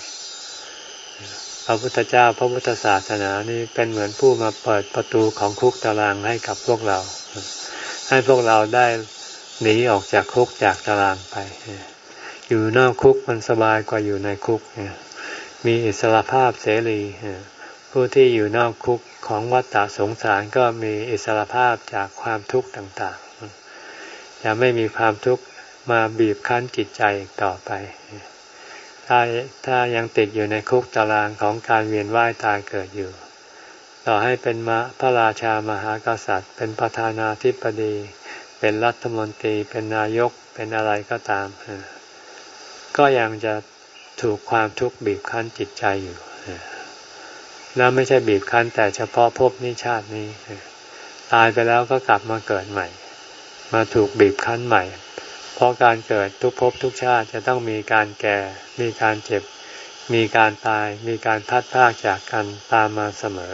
พระพุทธเจ้าพระพุทธศาสนานี้เป็นเหมือนผู้มาเปิดประตูของคุกตารางให้กับพวกเราให้พวกเราได้หนีออกจากคุกจากตารางไปอยู่นอกคุกมันสบายกว่าอยู่ในคุกมีอิสรภาพเสรีผู้ที่อยู่นอกคุกของวัฏสงสารก็มีอิสรภาพจากความทุกข์ต่างๆจะไม่มีความทุกข์มาบีบคั้นจิตใจอีกต่อไปถ้าถ้ายังติดอยู่ในคุกตารางของการเวียนว่ายตายเกิดอยู่ต่อให้เป็นมาพระราชามหากษัตริย์เป็นประธานาธิบดีเป็นรัฐมนตรีเป็นนายกเป็นอะไรก็ตามก็ยังจะถูกความทุกข์บีบคั้นจิตใจอยู่แล้วไม่ใช่บีบคั้นแต่เฉพาะภพนี้ชาตินี้ตายไปแล้วก็กลับมาเกิดใหม่มาถูกบีบคั้นใหม่เพราะการเกิดทุกภพทุกชาติจะต้องมีการแก่มีการเจ็บมีการตายมีการพลัดพรากจากกันตามมาเสมอ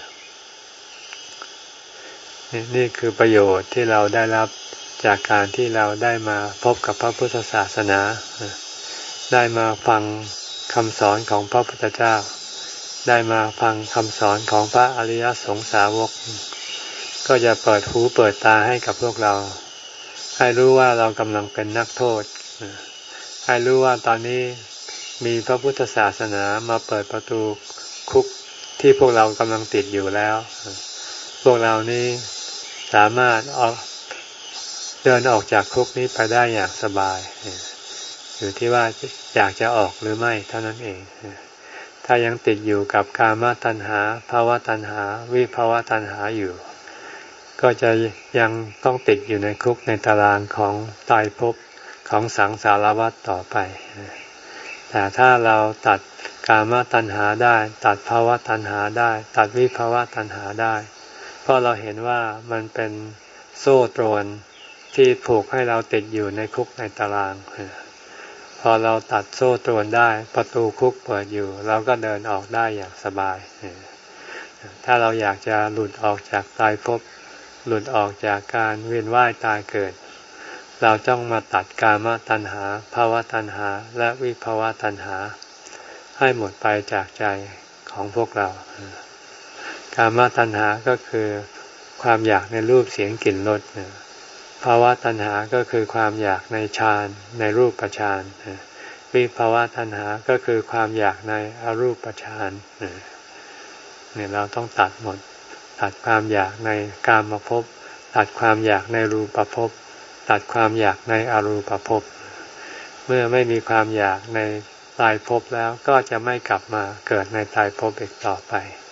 นี่คือประโยชน์ที่เราได้รับจากการที่เราได้มาพบกับพระพุทธศาสนาได้มาฟังคำสอนของพระพุทธเจ้าได้มาฟังคำสอนของพระอริยสงสาวกก็จะเปิดหูเปิดตาให้กับพวกเราให้รู้ว่าเรากำลังเป็นนักโทษให้รู้ว่าตอนนี้มีพระพุทธศาสนามาเปิดประตูคุกที่พวกเรากำลังติดอยู่แล้วพวกเรานี้สามารถออกเดินออกจากคุกนี้ไปได้อย่างสบายอยู่ที่ว่าอยากจะออกหรือไม่เท่านั้นเองถ้ายังติดอยู่กับกามตัณหาภาวะตัณหาวิภาวะตัณหาอยู่ก็จะยังต้องติดอยู่ในคุกในตารางของตายภพของสังสารวัฏต่อไปแต่ถ้าเราตัดกามตัณหาได้ตัดภาวะตัณหาได้ตัดวิภาวะตัณหาได้เพราะเราเห็นว่ามันเป็นโซ่ตรวนที่ผูกให้เราติดอยู่ในคุกในตารางพอเราตัดโซ่ตรวนได้ประตูคุกเปิดอยู่เราก็เดินออกได้อย่างสบายถ้าเราอยากจะหลุดออกจากตายภพหลุดออกจากการเวียนว่ายตายเกิดเราต้องมาตัดกามตัณหาภาวะตัณหาและวิภาวะตัณหาให้หมดไปจากใจของพวกเรากามตัณหาก็คือความอยากในรูปเสียงกลิ่นรสภาวะตัณหาก็คือความอยากในฌานในรูปฌานวิภาวะตัณหาก็คือความอยากในอรูปฌานเนี่ยเราต้องตัดหมดตัดความอยากในกามภพตัดความอยากในรูปภพตัดความอยากในอรูปภพเมื่อไม่มีความอยากในตายภพแล้วก็จะไม่กลับมาเกิดในตายภพอีกต่อไป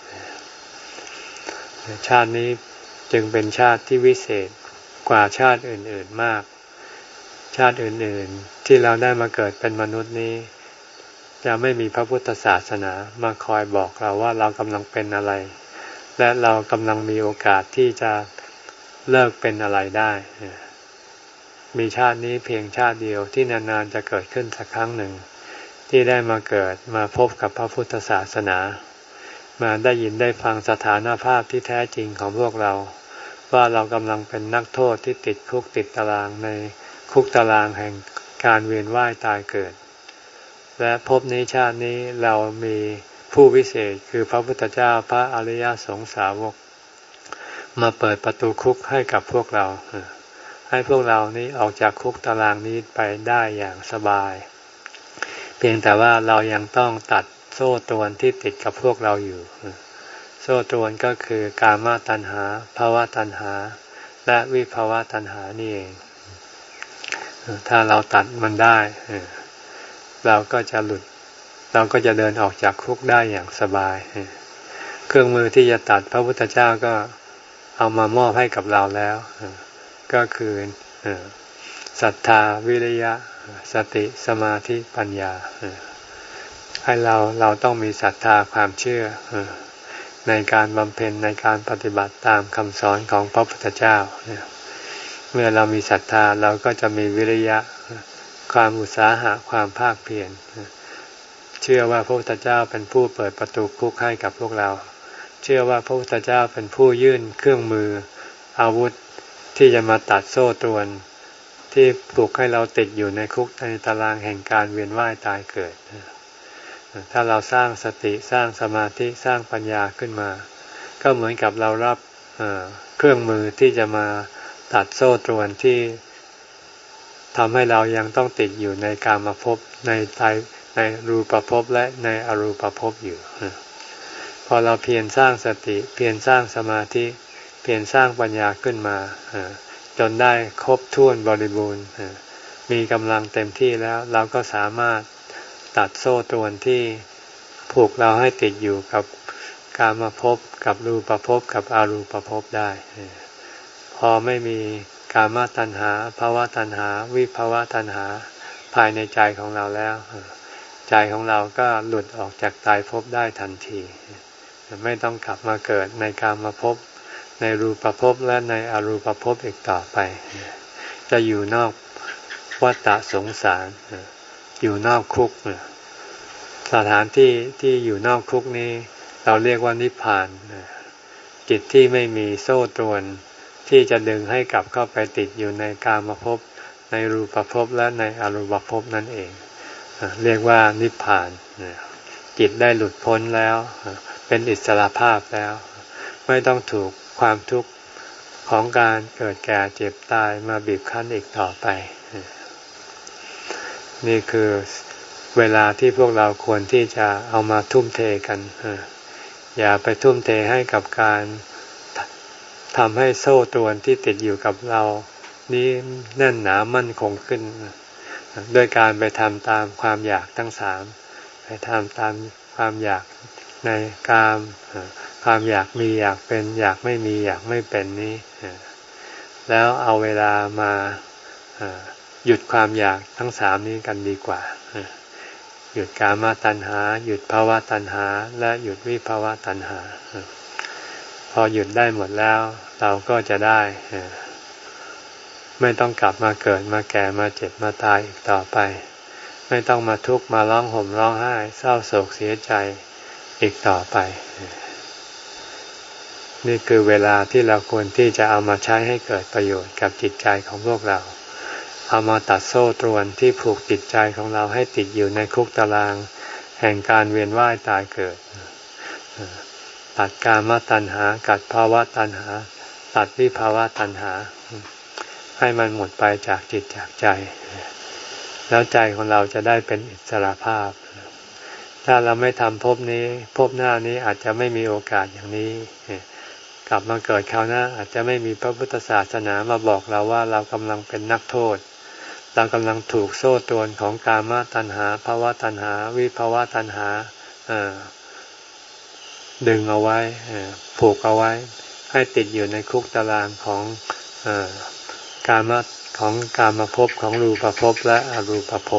ชาตินี้จึงเป็นชาติที่วิเศษกว่าชาติอื่นๆมากชาติอื่นๆที่เราได้มาเกิดเป็นมนุษย์นี้จะไม่มีพระพุทธศาสนามาคอยบอกเราว่าเรากำลังเป็นอะไรและเรากำลังมีโอกาสที่จะเลิกเป็นอะไรได้มีชาตินี้เพียงชาติเดียวที่นานๆจะเกิดขึ้นสักครั้งหนึ่งที่ได้มาเกิดมาพบกับพระพุทธศาสนามาได้ยินได้ฟังสถานภาพที่แท้จริงของพวกเราว่าเรากำลังเป็นนักโทษที่ติดคุกติดตารางในคุกตารางแห่งการเวียนว่ายตายเกิดและภพนี้ชาตินี้เรามีผู้วิเศษคือพระพุทธเจ้าพระอริยสงสาวกมาเปิดประตูคุกให้กับพวกเราให้พวกเรานี้ออกจากคุกตารางนี้ไปได้อย่างสบายเพียงแต่ว่าเรายังต้องตัดโซ่ตรวนที่ติดกับพวกเราอยู่โซ่ตรวนก็คือกามตัณหาภาวะตัณหาและวิภาวะตัณหานี่เองถ้าเราตัดมันได้เราก็จะหลุดเราก็จะเดินออกจากคุกได้อย่างสบายเครื่องมือที่จะตัดพระพุทธเจ้าก็เอามามอบให้กับเราแล้วก็คือศรัทธาวิริยะสติสมาธิปัญญาให้เราเราต้องมีศรัทธาความเชื่อในการบำเพ็ญในการปฏิบัติตามคำสอนของพระพุทธเจ้าเมื่อเรามีศรัทธาเราก็จะมีวิริยะคความอุตสาหะความภาคเพียรเชื่อว่าพระพุทธเจ้าเป็นผู้เปิดประตูคุกให้กับพวกเราเชื่อว่าพระพุทธเจ้าเป็นผู้ยื่นเครื่องมืออาวุธที่จะมาตัดโซ่ตรวนที่ผูกให้เราติดอยู่ในคุกในตารางแห่งการเวียนว่ายตายเกิดถ้าเราสร้างสติสร้างสมาธิสร้างปัญญาขึ้นมาก็เหมือนกับเรารับเครื่องมือที่จะมาตัดโซ่ตรวนที่ทำให้เรายังต้องติดอยู่ในกามภพในไตรในรูปภพและในอรูปภพอยู่พอเราเพียรสร้างสติเพียรสร้างสมาธิเพียรสร้างปัญญาขึ้นมาจนได้ครบถ้วนบริบูรณ์มีกำลังเต็มที่แล้วเราก็สามารถตัดโซ่ตรวนที่ผูกเราให้ติดอยู่กับกามภพกับรูปภพกับอรูปภพได้พอไม่มีกามตัณหาภวตัณหาวิภวตัณหาภายในใจของเราแล้วใจของเราก็หลุดออกจากตายภพได้ทันทีไม่ต้องกลับมาเกิดในกามภพในรูปภพและในอรูปภพอีกต่อไปจะอยู่นอกวัฏสงสารอยู่นอกคุกสถานที่ที่อยู่นอกคุกนี้เราเรียกว่านิพพานจิตที่ไม่มีโซ่ตรวนที่จะดึงให้กลับเข้าไปติดอยู่ในกามภพในรูปภพและในอรูปภพนั่นเองเรียกว่านิพพานจิตได้หลุดพ้นแล้วเป็นอิสรภาพแล้วไม่ต้องถูกความทุกข์ของการเกิดแก่เจ็บตายมาบีบคั้นอีกต่อไปนี่คือเวลาที่พวกเราควรที่จะเอามาทุ่มเทกันอย่าไปทุ่มเทให้กับการทำให้โซ่ตรวนที่ติดอยู่กับเรานี้แน่นหนามั่นคงขึ้นด้วยการไปทำตามความอยากทั้งสามไปทำตามความอยากในกามความอยากมีอยากเป็นอยากไม่มีอยากไม่เป็นนี้แล้วเอาเวลามาหยุดความอยากทั้งสามนี้กันดีกว่าหยุดกามตัณหาหยุดภวตัณหาและหยุดวิภวตัณหาพอหยุดได้หมดแล้วเราก็จะได้ไม่ต้องกลับมาเกิดมาแก่มาเจ็บมาตายอีกต่อไปไม่ต้องมาทุกข์มาร้องห่มร้องไห้เศร้าโศกเสียใจอีกต่อไปนี่คือเวลาที่เราควรที่จะเอามาใช้ให้เกิดประโยชน์กับจิตใจของพวกเราเอามาตัดโซ่ตรวนที่ผูกจิตใจของเราให้ติดอยู่ในคุกตารางแห่งการเวียนว่ายตายเกิดตัดกามตัณหาตัดภวตัณหาตัดวิภวตัณหาให้มันหมดไปจากจิตจากใจแล้วใจของเราจะได้เป็นอิสรภาพถ้าเราไม่ทำภพนี้ภพหน้านี้อาจจะไม่มีโอกาสอย่างนี้กลับมาเกิดคราวหน้าอาจจะไม่มีพระพุทธศาสนามาบอกเราว่าเรากำลังเป็นนักโทษเรากำลังถูกโซ่ตรวนของกามตัณหาภวตัณหาวิภวตัณหาดึงเอาไว้ผูกเอาไว้ให้ติดอยู่ในคุกตารางของกามของกามภพของรูปภพและอรูปภพ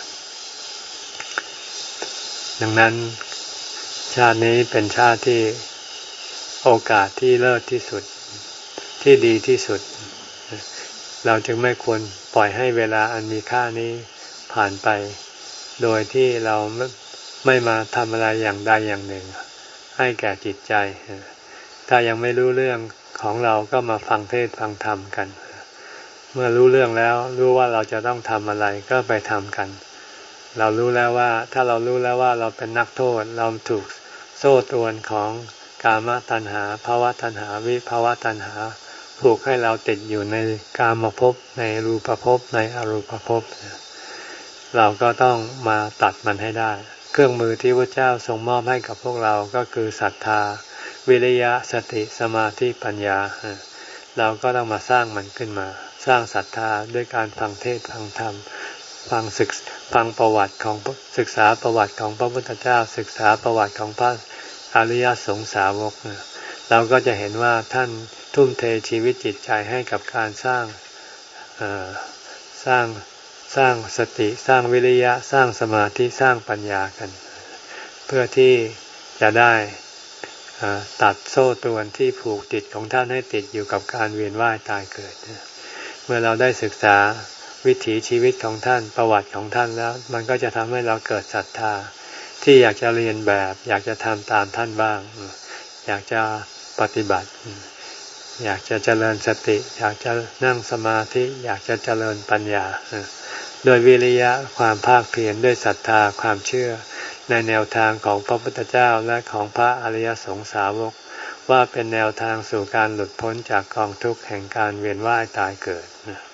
ดังนั้นชาตินี้เป็นชาติที่โอกาสที่เลิศที่สุดที่ดีที่สุดเราจึงไม่ควรปล่อยให้เวลาอันมีค่านี้ผ่านไปโดยที่เราไม่มาทำอะไรอย่างใดอย่างหนึ่งให้แก่จิตใจถ้ายังไม่รู้เรื่องของเราก็มาฟังเทศน์ฟังธรรมกันเมื่อรู้เรื่องแล้วรู้ว่าเราจะต้องทำอะไรก็ไปทำกันเรารู้แล้วว่าถ้าเรารู้แล้วว่าเราเป็นนักโทษเราถูกโซ่ตรวนของกามตัณหาภวตัณหาวิภวตัณหาผูกให้เราติดอยู่ในกามภพในรูปภพในอรูปภพเราก็ต้องมาตัดมันให้ได้เครื่องมือที่พระเจ้าทรงมอบให้กับพวกเราก็คือศรัทธาวิริยะสติสมาธิปัญญาเราก็ต้องมาสร้างมันขึ้นมาสร้างศรัทธาด้วยการฟังเทศน์ฟังธรรมฟังศึกฟังประวัติของศึกษาประวัติของพระพุทธเจ้าศึกษาประวัติของพระอริยสงสาวกเราก็จะเห็นว่าท่านทุ่มเทชีวิตจิตใจให้กับการสร้างสร้างสร้างสติสร้างวิริยะสร้างสมาธิสร้างปัญญากันเพื่อที่จะได้ตัดโซ่ตรวนที่ผูกจิตของท่านให้ติดอยู่กับการเวียนว่ายตายเกิดเมื่อเราได้ศึกษาวิถีชีวิตของท่านประวัติของท่านแล้วมันก็จะทำให้เราเกิดศรัทธาที่อยากจะเรียนแบบอยากจะทำตามท่านบ้างอยากจะปฏิบัติอยากจะเจริญสติอยากจะนั่งสมาธิอยากจะเจริญปัญญาโดยวิริยะความภาคเพียรด้วยศรัทธาความเชื่อในแนวทางของพระพุทธเจ้าและของพระอริยสงสาวกว่าเป็นแนวทางสู่การหลุดพ้นจากกองทุกข์แห่งการเวียนว่ายตายเกิด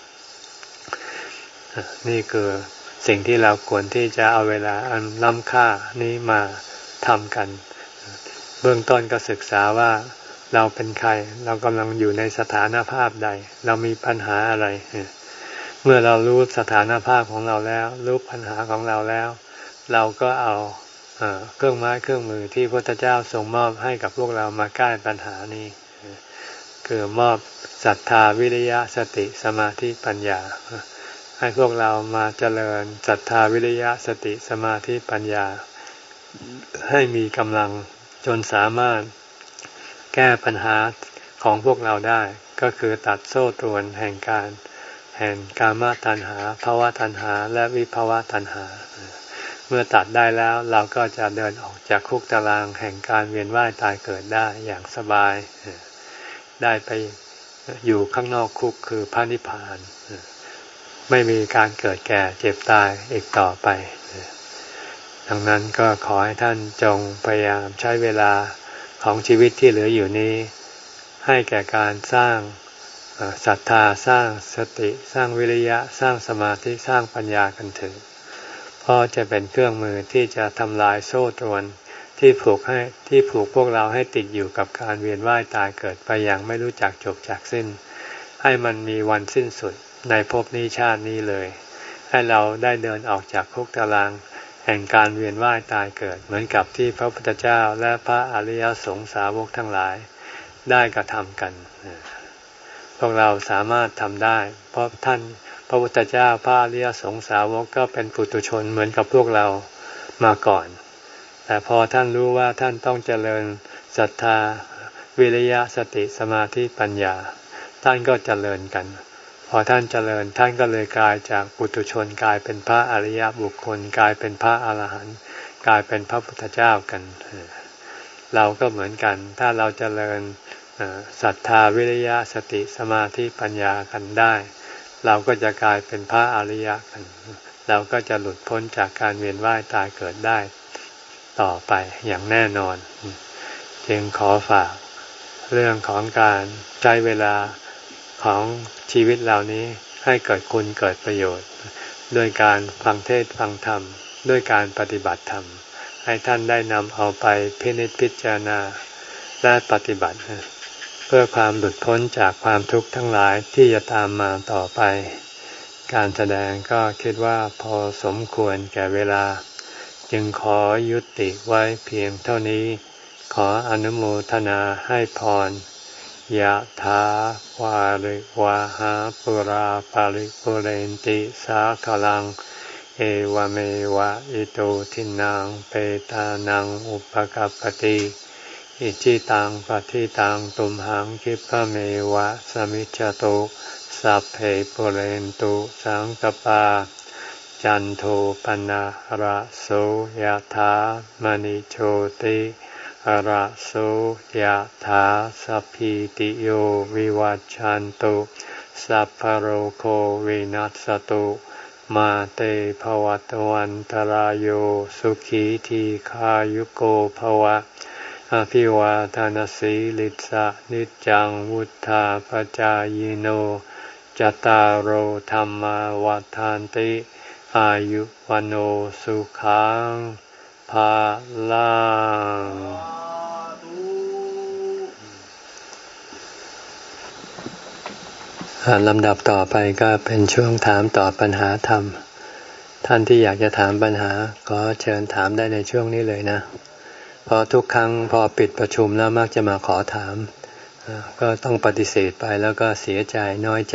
นี่คือสิ่งที่เราควรที่จะเอาเวลาอันล้ำค่านี้มาทำกันเบื้องต้นก็ศึกษาว่าเราเป็นใครเรากำลังอยู่ในสถานภาพใดเรามีปัญหาอะไรเมื่อเรารู้สถานภาพของเราแล้วรู้ปัญหาของเราแล้วเราก็เอาเครื่องไม้เครื่องมือที่พระพุทธเจ้าทรงมอบให้กับพวกเรามาแก้ปัญหานี้คือมอบศรัทธาวิริยะสติสมาธิปัญญาให้พวกเรามาเจริญศรัทธาวิริยะสติสมาธิปัญญาให้มีกำลังจนสามารถแก้ปัญหาของพวกเราได้ก็คือตัดโซ่ตรวนแห่งการแห่งกามตัณหาภวตัณหาและวิภวตัณหาเมื่อตัดได้แล้วเราก็จะเดินออกจากคุกตารางแห่งการเวียนว่ายตายเกิดได้อย่างสบายได้ไปอยู่ข้างนอกคุกคือพระนิพพานไม่มีการเกิดแก่เจ็บตายอีกต่อไปดังนั้นก็ขอให้ท่านจงพยายามใช้เวลาของชีวิตที่เหลืออยู่นี้ให้แก่การสร้างศรัทธาสร้างสติสร้างวิริยะสร้างสมาธิสร้างปัญญากันเถิดเพราะจะเป็นเครื่องมือที่จะทำลายโซ่ตรวนที่ผูกให้ที่ผูกพวกเราให้ติดอยู่กับการเวียนว่ายตายเกิดไปอย่างไม่รู้จักจบจากสิ้นให้มันมีวันสิ้นสุดในภพนี้ชาตินี้เลยให้เราได้เดินออกจากคุกตารางแห่งการเวียนว่ายตายเกิดเหมือนกับที่พระพุทธเจ้าและพระอริยสงสาวกทั้งหลายได้กระทำกันพวกเราสามารถทำได้เพราะท่านพระพุทธเจ้าพระอริยสงสาวกก็เป็นปุถุชนเหมือนกับพวกเรามาก่อนแต่พอท่านรู้ว่าท่านต้องเจริญศรัทธาวิริยะสติสมาธิปัญญาท่านก็เจริญกันพอท่านเจริญท่านก็เลยกลายจากปุถุชนกลายเป็นพระอริยบุคคลกลายเป็นพระอรหันต์กลายเป็นพระพุทธเจ้ากันเราก็เหมือนกันถ้าเราเจริญศรัทธาวิริยะสติสมาธิปัญญากันได้เราก็จะกลายเป็นพระอริยะกันเราก็จะหลุดพ้นจากการเวียนว่ายตายเกิดได้ต่อไปอย่างแน่นอนจึงขอฝากเรื่องของการใช้เวลาของชีวิตเหล่านี้ให้เกิดคุณเกิดประโยชน์ด้วยการฟังเทศน์ฟังธรรมด้วยการปฏิบัติธรรมให้ท่านได้นำเอาไปพินิจพิจารณาและปฏิบัติเพื่อความหลุดพ้นจากความทุกข์ทั้งหลายที่จะตามมาต่อไปการแสดงก็คิดว่าพอสมควรแก่เวลาจึงขอยุติไว้เพียงเท่านี้ขออนุโมทนาให้พรยะถาวาริวาหาปุราปาริปุเรนติสาคลังเอวเมวะอิโตทินังเปตานังอุปกัปปติอิจิตังปฏิตังตุมหังคิปะเมวะสมิจจตุสัพเพปุเรนตุสังกปาจันโทปนะระโสยถามณิโชติระโสยถาสัพพิติโยวิวัจจันตุสัพพโรโควินัสตุมาเตภวัตวันตรายโยสุขีทีขายุโกภวะอภิวาทานสีลิสะนิจังวุธาปจายโนจตารโหธรรมวัฏฐานติอายุวันโอสุขังภาลังลำดับต่อไปก็เป็นช่วงถามตอบปัญหาธรรมท่านที่อยากจะถามปัญหาขอเชิญถามได้ในช่วงนี้เลยนะเพราะทุกครั้งพอปิดประชุมแล้วมักจะมาขอถามก็ต้องปฏิเสธไปแล้วก็เสียใจน้อยใจ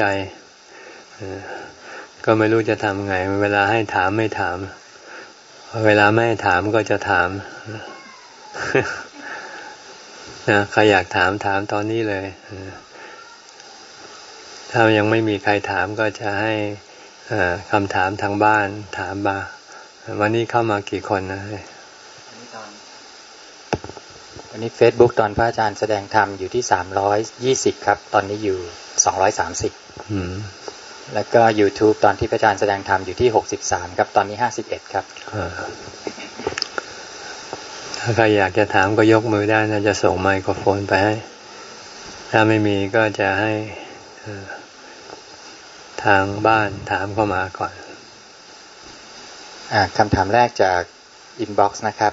ก็ไม่รู้จะทำไงเวลาให้ถามไม่ถามเวลาไม่ให้ถามก็จะถามนะใครอยากถามถามตอนนี้เลยถ้ายังไม่มีใครถามก็จะให้คำถามทางบ้านถามมาวันนี้เข้ามากี่คนนะ
วันนี้ Facebook ตอนพระอาจารย์แสดงธรรมอยู่ที่สามร้อยยี่สิบครับตอนนี้อยู่สองร้อยสามสิบอืมแล้วก็ YouTube ตอนที่พระอาจารย์แสดงธรรมอยู่ที่หกสิบสามครับตอนนี้ห้าสิบเอ็ดครับ
ถ้าใครอยากจะถามก็ยกมือได้นะจะส่งไมโครโฟนไปให้ถ้าไม่มีก็จะให้ทางบ้านถามเข้ามาก่อน
อ่าคำถามแรกจากอินบ็อกซ์นะครับ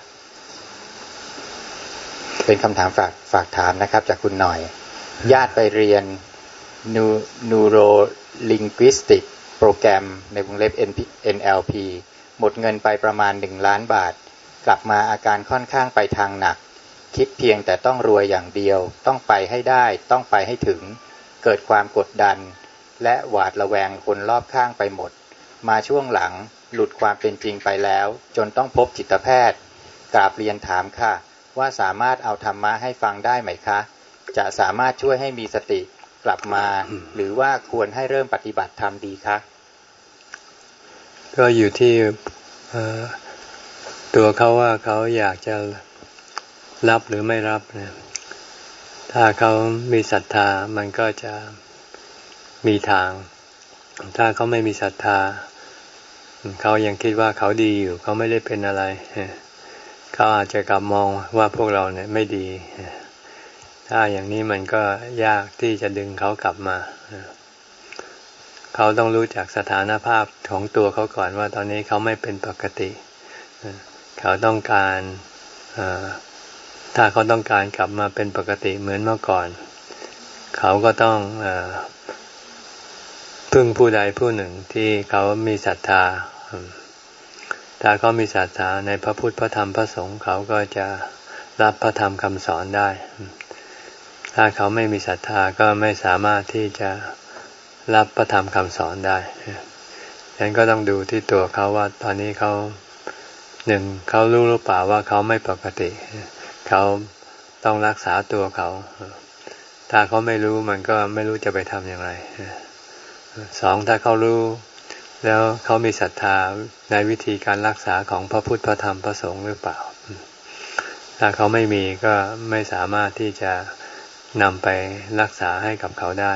เป็นคำถามฝากฝากถามนะครับจากคุณหน่อยญาติไปเรียน Neuro Linguistic โปรแกรมในวงเล็บ เอ็น แอล พี หมดเงินไปประมาณหนึ่งล้านบาทกลับมาอาการค่อนข้างไปทางหนักคิดเพียงแต่ต้องรวยอย่างเดียวต้องไปให้ได้ต้องไปให้ถึงเกิดความกดดันและหวาดระแวงคนรอบข้างไปหมดมาช่วงหลังหลุดความเป็นจริงไปแล้วจนต้องพบจิตแพทย์กราบเรียนถามค่ะว่าสามารถเอาธรรมะให้ฟังได้ไหมคะจะสามารถช่วยให้มีสติกลับมาหรือว่าควรให้เริ่มปฏิบัติธรรมดีคะ
ก็อยู่ที่ตัวเขาว่าเขาอยากจะรับหรือไม่รับเนี่ยถ้าเขามีศรัทธามันก็จะมีทางถ้าเขาไม่มีศรัทธาเขายังคิดว่าเขาดีอยู่เขาไม่ได้เป็นอะไรเขาอาจจะกลับมองว่าพวกเราเนี่ยไม่ดีถ้าอย่างนี้มันก็ยากที่จะดึงเขากลับมาเขาต้องรู้จักสถานภาพของตัวเขาก่อนว่าตอนนี้เขาไม่เป็นปกติเขาต้องการถ้าเขาต้องการกลับมาเป็นปกติเหมือนเมื่อก่อนเขาก็ต้องพึ่งผู้ใดผู้หนึ่งที่เขามีศรัทธาถ้าเขามีศรัทธาในพระพุทธพระธรรมพระสงฆ์เขาก็จะรับพระธรรมคำสอนได้ถ้าเขาไม่มีศรัทธาก็ไม่สามารถที่จะรับพระธรรมคำสอนได้ฉะนั้นก็ต้องดูที่ตัวเขาว่าตอนนี้เขาหนึ่งเขารู้หรือเปล่าว่าเขาไม่ปกติเขาต้องรักษาตัวเขาถ้าเขาไม่รู้มันก็ไม่รู้จะไปทำอย่างไรสองถ้าเขารู้แล้วเขามีศรัทธาในวิธีการรักษาของพระพุทธพระธรรมพระสงฆ์หรือเปล่าถ้าเขาไม่มีก็ไม่สามารถที่จะนำไปรักษาให้กับเขาได้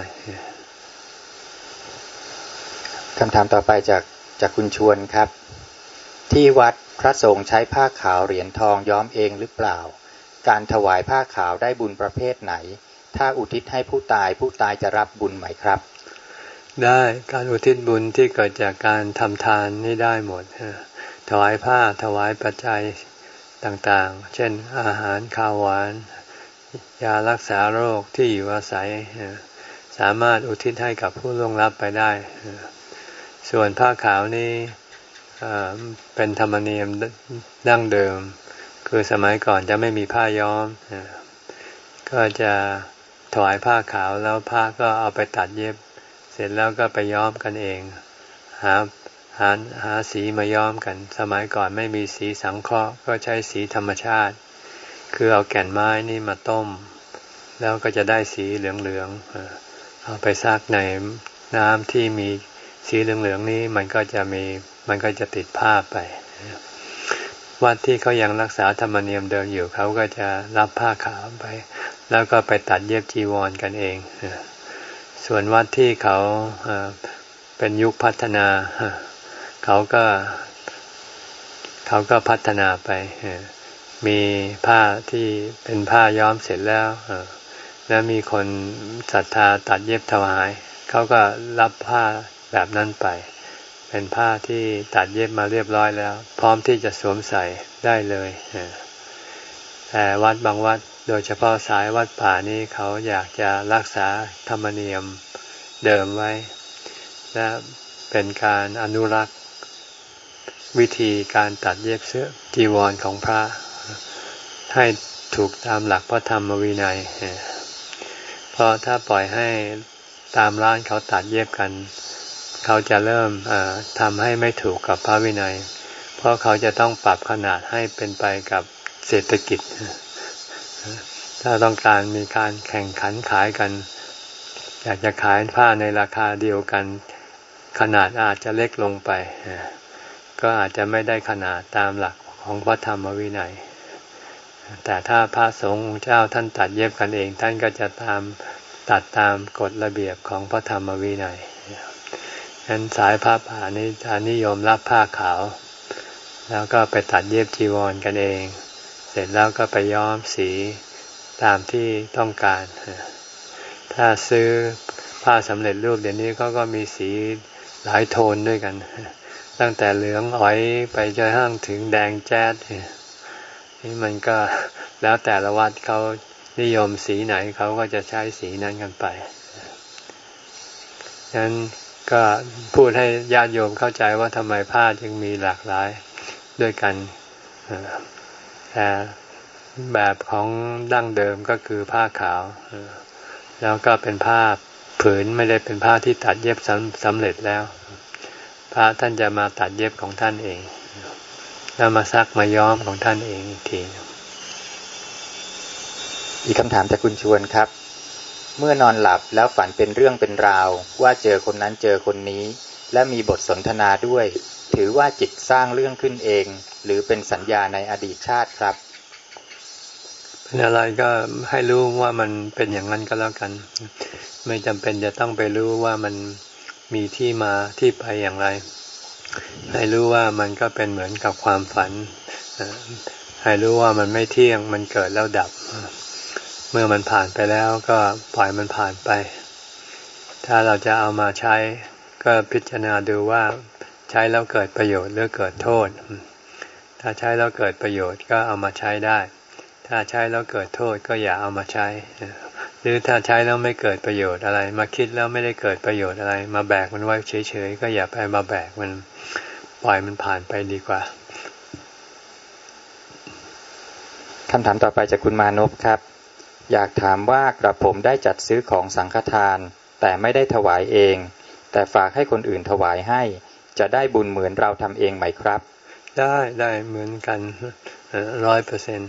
คำถามต่อไปจากจากคุณชวนครับที่วัดพระสงฆ์ใช้ผ้าขาวเหรียญทองย้อมเองหรือเปล่าการถวายผ้าขาวได้บุญประเภทไหนถ้าอุทิศให้ผู้ตายผู้ตายจะรับบุญไหมครับ
ได้การอุทิศบุญที่เกิดจากการทำทานนี่ได้หมดถวายผ้าถวายปัจจัยต่างๆเช่นอาหารข้าวหวานยารักษาโรคที่อยู่อาศัยสามารถอุทิศให้กับผู้ล่วงลับไปได้ส่วนผ้าขาวนี่เป็นธรรมเนียมดั้งเดิมคือสมัยก่อนจะไม่มีผ้าย้อมก็จะถวายผ้าขาวแล้วผ้าก็เอาไปตัดเย็บเสร็จแล้วก็ไปย้อมกันเองหาหาหาสีมาย้อมกันสมัยก่อนไม่มีสีสังเคราะห์ก็ใช้สีธรรมชาติคือเอาแก่นไม้นี่มาต้มแล้วก็จะได้สีเหลืองๆเอาไปซักในน้ำที่มีสีเหลืองๆนี้มันก็จะมีมันก็จะติดผ้าไปวัดที่เขายังรักษาธรรมเนียมเดิมอยู่เขาก็จะรับผ้าขาวไปแล้วก็ไปตัดเย็บจีวรกันเองส่วนวัดที่เขาเป็นยุคพัฒนาเขาก็เขาก็พัฒนาไปมีผ้าที่เป็นผ้าย้อมเสร็จแล้วแล้วมีคนศรัทธาตัดเย็บถวายเขาก็รับผ้าแบบนั้นไปเป็นผ้าที่ตัดเย็บมาเรียบร้อยแล้วพร้อมที่จะสวมใส่ได้เลยแต่วัดบางวัดโดยเฉพาะสายวัดป่านี้เขาอยากจะรักษาธรรมเนียมเดิมไว้และเป็นการอนุรักษ์วิธีการตัดเย็บเสื้อจีวรของพระให้ถูกตามหลักพระธรรมวินัยเพราะถ้าปล่อยให้ตามร้านเขาตัดเย็บกันเขาจะเริ่มทำให้ไม่ถูกกับพระวินัยเพราะเขาจะต้องปรับขนาดให้เป็นไปกับเศรษฐกิจถ้าต้องการมีการแข่งขันขายกันอยากจะขายผ้าในราคาเดียวกันขนาดอาจจะเล็กลงไปก็อาจจะไม่ได้ขนาดตามหลักของพระธรรมวินัยแต่ถ้าพระสงฆ์องค์เจ้าท่านตัดเย็บกันเองท่านก็จะตามตัดตามกฎระเบียบของพระธรรมวินัยฉะนั้นสายผ้าป่านี้จะนิยมรับผ้าขาวแล้วก็ไปตัดเย็บจีวรกันเองเสร็จแล้วก็ไปย้อมสีตามที่ต้องการถ้าซื้อผ้าสำเร็จรูปเดี๋ยวนี้เขาก็มีสีหลายโทนด้วยกันตั้งแต่เหลืองอ้อยไปจนกระทั่งถึงแดงแจ๊ดนี่มันก็แล้วแต่ละวัดเขานิยมสีไหนเขาก็จะใช้สีนั้นกันไปฉะนั้นก็พูดให้ญาติโยมเข้าใจว่าทำไมผ้าจึงมีหลากหลายด้วยกันแต่แบบของดั้งเดิมก็คือผ้าขาวแล้วก็เป็นผ้าผืนไม่ได้เป็นผ้าที่ตัดเย็บสำเร็จแล้วพระท่านจะมาตัดเย็บของท่านเองแล้วมาซักมาย้อมของท่านเองอีกที
อีกคำถามจากคุณชวนครับเมื่อนอนหลับแล้วฝันเป็นเรื่องเป็นราวว่าเจอคนนั้นเจอคนนี้และมีบทสนทนาด้วยถือว่าจิตสร้างเรื่องขึ้นเองหรือเป็นสัญญาในอดีตชาติครับ
เป็นอะไรก็ให้รู้ว่ามันเป็นอย่างนั้นก็แล้วกันไม่จำเป็นจะต้องไปรู้ว่ามันมีที่มาที่ไปอย่างไรให้รู้ว่ามันก็เป็นเหมือนกับความฝันให้รู้ว่ามันไม่เที่ยงมันเกิดแล้วดับเมื่อมันผ่านไปแล้วก็ปล่อยมันผ่านไปถ้าเราจะเอามาใช้ก็พิจารณาดูว่าใช้แล้วเกิดประโยชน์หรือเกิดโทษถ้าใช้แล้วเกิดประโยชน์ก็เอามาใช้ได้ถ้าใช้แล้วเกิดโทษก็อย่าเอามาใช้หรือถ้าใช้แล้วไม่เกิดประโยชน์อะไรมาคิดแล้วไม่ได้เกิดประโยชน์อะไรมาแบกมันไว้เฉยๆก็อย่าไปมาแบกมันปล่อยมันผ่านไปดีกว่า
คำถามต่อไปจากคุณมานพครับอยากถามว่ากระผมได้จัดซื้อของสังฆทานแต่ไม่ได้ถวายเองแต่ฝากให้คนอื่นถวายให้จะได้บุญเหมือนเราทำเองไหมครับ
ได้ได้เหมือนกันร้อยเปอร์เซ็นต์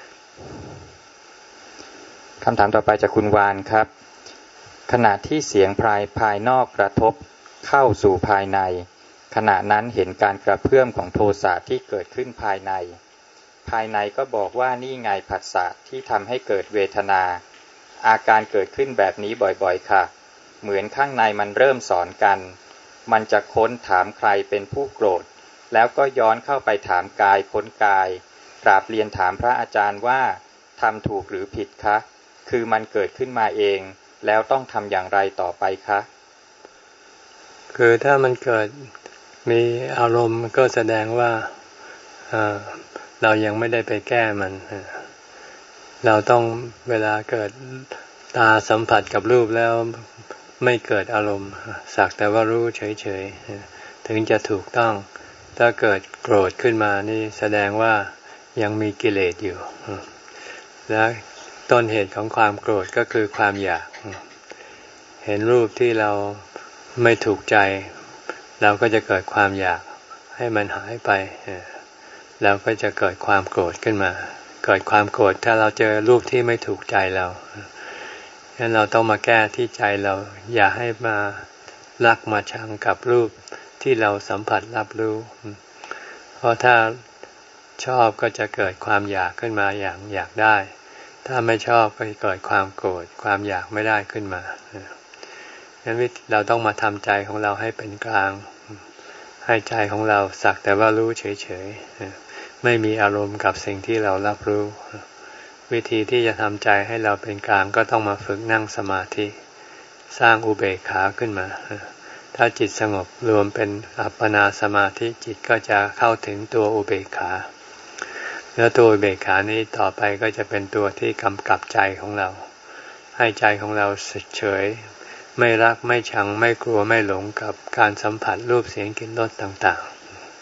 คำถามต่อไปจากคุณวานครับขณะที่เสียงภายภายนอกกระทบเข้าสู่ภายในขณะนั้นเห็นการกระเพื่อมของโทสะที่เกิดขึ้นภายในภายในก็บอกว่านี่ไงผัสสะที่ทำให้เกิดเวทนาอาการเกิดขึ้นแบบนี้บ่อยๆค่ะเหมือนข้างในมันเริ่มสอนกันมันจะค้นถามใครเป็นผู้โกรธแล้วก็ย้อนเข้าไปถามกายค้นกายกราบเรียนถามพระอาจารย์ว่าทำถูกหรือผิดคะคือมันเกิดขึ้นมาเองแล้วต้องทำอย่างไรต่อไปคะ
คือถ้ามันเกิดมีอารมณ์ก็แสดงว่าเรายังไม่ได้ไปแก้มันเราต้องเวลาเกิดตาสัมผัสกับรูปแล้วไม่เกิดอารมณ์สักแต่ว่ารู้เฉยๆถึงจะถูกต้องถ้าเกิดโกรธขึ้นมานี่แสดงว่ายังมีกิเลสอยู่และต้นเหตุของความโกรธก็คือความอยากเห็นรูปที่เราไม่ถูกใจเราก็จะเกิดความอยากให้มันหายไปแล้วก็จะเกิดความโกรธขึ้นมาเกิดความโกรธถ้าเราเจอรูปที่ไม่ถูกใจเราฉะนั้นเราต้องมาแก้ที่ใจเราอย่าให้มารักมาชังกับรูปที่เราสัมผัสรับรู้เพราะถ้าชอบก็จะเกิดความอยากขึ้นมาอย่างอยากได้ถ้าไม่ชอบก็จะเกิดความโกรธความอยากไม่ได้ขึ้นมาฉะนั้นเราต้องมาทำใจของเราให้เป็นกลางให้ใจของเราสักแต่ว่ารู้เฉยๆไม่มีอารมณ์กับสิ่งที่เรารับรู้วิธีที่จะทำใจให้เราเป็นกลางก็ต้องมาฝึกนั่งสมาธิสร้างอุเบกขาขึ้นมาถ้าจิตสงบรวมเป็นอัปปนาสมาธิจิตก็จะเข้าถึงตัวอุเบกขาแล้วตัวอุเบกขานี้ต่อไปก็จะเป็นตัวที่กำกับใจของเราให้ใจของเราเฉยไม่รักไม่ชังไม่กลัวไม่หลงกับการสัมผัสรูปเสียงกลิ่นรสต่าง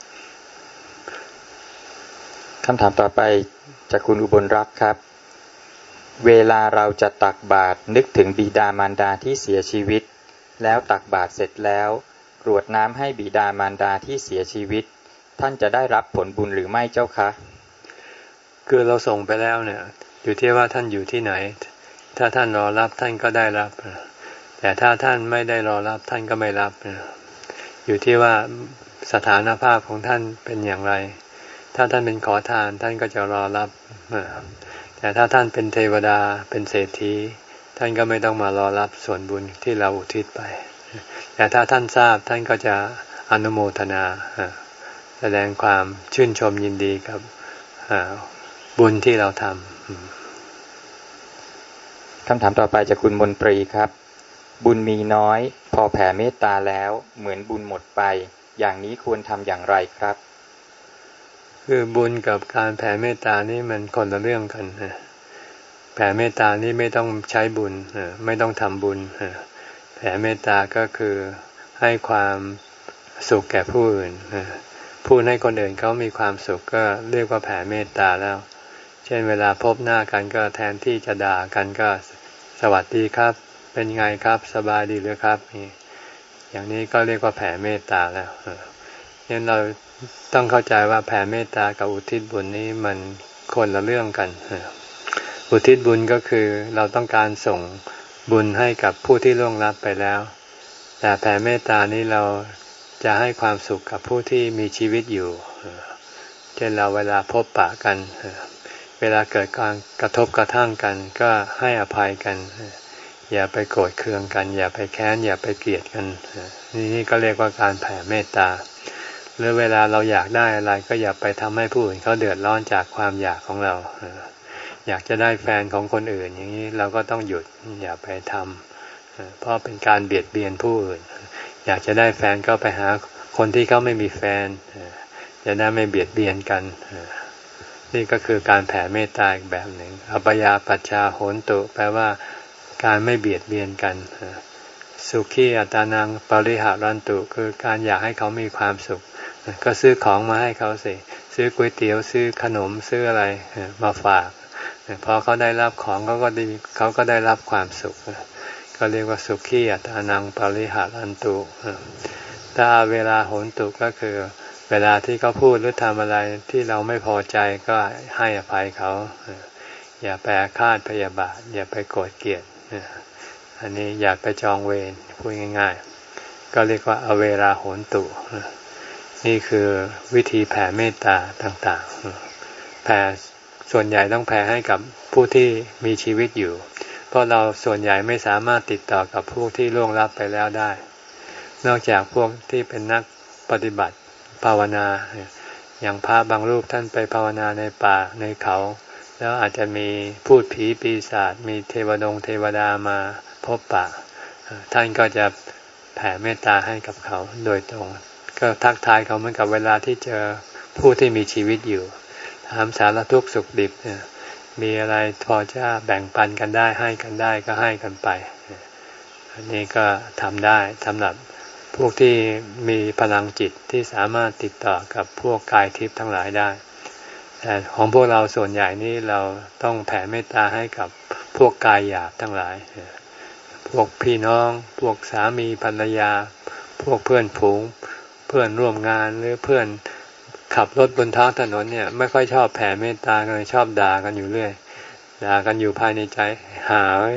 ๆคำถามต่อไปจากคุณอุบลรักษ์ครับเวลาเราจะตักบาตรนึกถึงบิดามารดาที่เสียชีวิตแล้วตักบาตรเสร็จแล้วกรวดน้ำให้บิดามารดาที่เสียชีวิตท่านจะได้รับผลบุญหรือไม่เจ้าคะ
คือเราส่งไปแล้วเนี่ยอยู่ที่ว่าท่านอยู่ที่ไหนถ้าท่านรอรับท่านก็ได้รับแต่ถ้าท่านไม่ได้รอรับท่านก็ไม่รับฉอยู่ที่ว่าสถานภาพของท่านเป็นอย่างไรถ้าท่านเป็นขอทานท่านก็จะรอรับแต่ถ้าท่านเป็นเทวดาเป็นเศรษฐีท่านก็ไม่ต้องมารอรับส่วนบุญที่เราอุทิศไปแต่ถ้าท่านทราบท่านก็จะอนุโมทนาแสดงความชื่นชมยินดีกับบุญที่เราทำ
คำถามต่อไปจากคุณมนตรีครับบุญมีน้อยพอแผ่เมตตาแล้วเหมือนบุญหมดไปอย่างนี้ควรทำอย่างไรครับ
คือบุญกับการแผ่เมตตานี่มันคนละเรื่องกันแผ่เมตตานี่ไม่ต้องใช้บุญไม่ต้องทำบุญแผ่เมตตาก็คือให้ความสุขแก่ผู้อื่นพูดให้คนอื่นเขามีความสุขก็เรียกว่าแผ่เมตตาแล้วเช่นเวลาพบหน้ากันก็แทนที่จะด่ากันก็สวัสดีครับเป็นไงครับสบายดีหรือครับนี่อย่างนี้ก็เรียกว่าแผ่เมตตาแล้วงั้นเราต้องเข้าใจว่าแผ่เมตตากับอุทิศบุญนี้มันคนละเรื่องกันอุทิศบุญก็คือเราต้องการส่งบุญให้กับผู้ที่ล่วงลับไปแล้วแต่แผ่เมตตานี้เราจะให้ความสุขกับผู้ที่มีชีวิตอยู่เช่นเราเวลาพบปะกันเวลาเกิดการกระทบกระทั่งกันก็ให้อภัยกันอย่าไปโกรธเคืองกันอย่าไปแค้นอย่าไปเกลียดกันนี่นี่ก็เรียกว่าการแผ่เมตตาหรือเวลาเราอยากได้อะไรก็อย่าไปทำให้ผู้อื่นเขาเดือดร้อนจากความอยากของเราอยากจะได้แฟนของคนอื่นอย่างนี้เราก็ต้องหยุดอย่าไปทำเพราะเป็นการเบียดเบียนผู้อื่นอยากจะได้แฟนก็ไปหาคนที่เขาไม่มีแฟนจะได้ไม่เบียดเบียนกันนี่ก็คือการแผ่เมตตาอีกแบบหนึ่งอภยาปัชชาโหนตุแปลว่าการไม่เบียดเบียนกันสุขีอัตานังปริหารันตุคือการอยากให้เขามีความสุขก็ซื้อของมาให้เขาสิซื้อก๋วยเตี๋ยวซื้อขนมซื้ออะไรมาฝากพอเขาได้รับของเขาก็ได้เขาก็ได้รับความสุขก็เรียกว่าสุขีอัตานังปริหารันตุถ้าเวลาโหนตุก็คือเวลาที่เขาพูดหรือทำอะไรที่เราไม่พอใจก็ให้อภัยเขาอย่าไปอาฆาตพยาบาทอย่าไปโกรธเกลียดอันนี้อย่าไปจองเวรพูดง่ายๆก็เรียกว่าอเวราโหนตุนี่คือวิธีแผ่เมตตาต่างๆแผ่ส่วนใหญ่ต้องแผ่ให้กับผู้ที่มีชีวิตอยู่เพราะเราส่วนใหญ่ไม่สามารถติดต่อกับผู้ที่ล่วงลับไปแล้วได้นอกจากพวกที่เป็นนักปฏิบัติภาวนาอย่างพระบางรูปท่านไปภาวนาในป่าในเขาแล้วอาจจะมีพูดผีปีศาจมีเทวดงเทวดามาพบปะท่านก็จะแผ่เมตตาให้กับเขาโดยตรงก็ทักทายเขาเหมือนกับเวลาที่เจอผู้ที่มีชีวิตอยู่ถามสารทุกข์สุขดิบมีอะไรพอจะแบ่งปันกันได้ให้กันได้ก็ให้กันไปอันนี้ก็ทำได้สำหรับพวกที่มีพลังจิตที่สามารถติดต่อกับพวกกายทิพย์ทั้งหลายได้แต่ของพวกเราส่วนใหญ่นี่เราต้องแผ่เมตตาให้กับพวกกายหยาบทั้งหลายพวกพี่น้องพวกสามีภรรยาพวกเพื่อนฝูงเพื่อนร่วมงานหรือเพื่อนขับรถบนท้องถนนเนี่ยไม่ค่อยชอบแผ่เมตตากันชอบด่ากันอยู่เรื่อยด่ากันอยู่ภายในใจหาไว้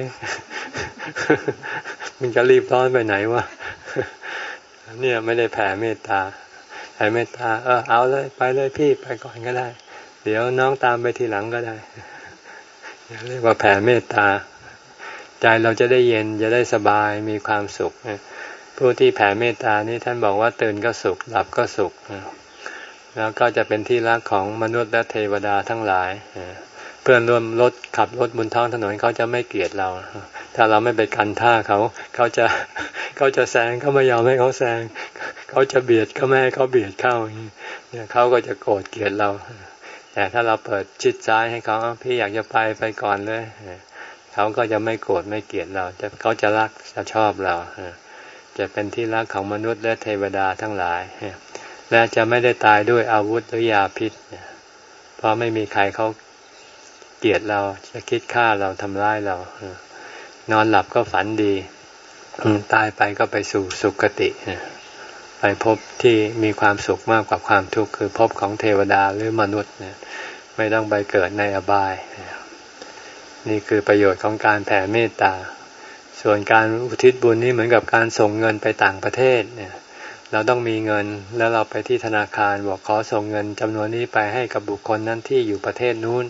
มันจะรีบร้อนไปไหนวะ เนี่ยไม่ได้แผ่เมตตาแผ่เมตตาเออเอาเลยไปเลยพี่ไปก่อนก็ได้เดี๋ยวน้องตามไปทีหลังก็ได้เรียกว่าแผ่เมตตาใจเราจะได้เย็นจะได้สบายมีความสุขผู้ที่แผ่เมตตานี่ท่านบอกว่าตื่นก็สุขหลับก็สุขแล้วก็จะเป็นที่รักของมนุษย์และเทวดาทั้งหลายเพื่อนร่วมรถขับรถบนท้องถนนเขาจะไม่เกลียดเราถ้าเราไม่ไปกันท่าเขาเขาจะเขาจะแซงเขาไม่ยอมให้เขาแซงเขาจะเบียดก็ไม่ให้เขาเบียดเข้าเนี่ยเขาก็จะโกรธเกลียดเราแต่ถ้าเราเปิดชิดซ้ายให้เขาพี่อยากจะไปไปก่อนเลยเขาก็จะไม่โกรธไม่เกลียดเราจะเขาจะรักจะชอบเราจะเป็นที่รักของมนุษย์และเทวดาทั้งหลายและจะไม่ได้ตายด้วยอาวุธหรือยาพิษเพราะไม่มีใครเขาเกลียดเราจะคิดฆ่าเราทำร้ายเรานอนหลับก็ฝันดีตายไปก็ไปสู่สุคติไปพบที่มีความสุขมากกว่าความทุกข์คือพบของเทวดาหรือมนุษย์ไม่ต้องไปเกิดในอบายนี่คือประโยชน์ของการแผ่เมตตาส่วนการอุทิศบุญนี่เหมือนกับการส่งเงินไปต่างประเทศเนี่ยเราต้องมีเงินแล้วเราไปที่ธนาคารบอกขอส่งเงินจำนวนนี้ไปให้กับบุคคลนั้นที่อยู่ประเทศนู้น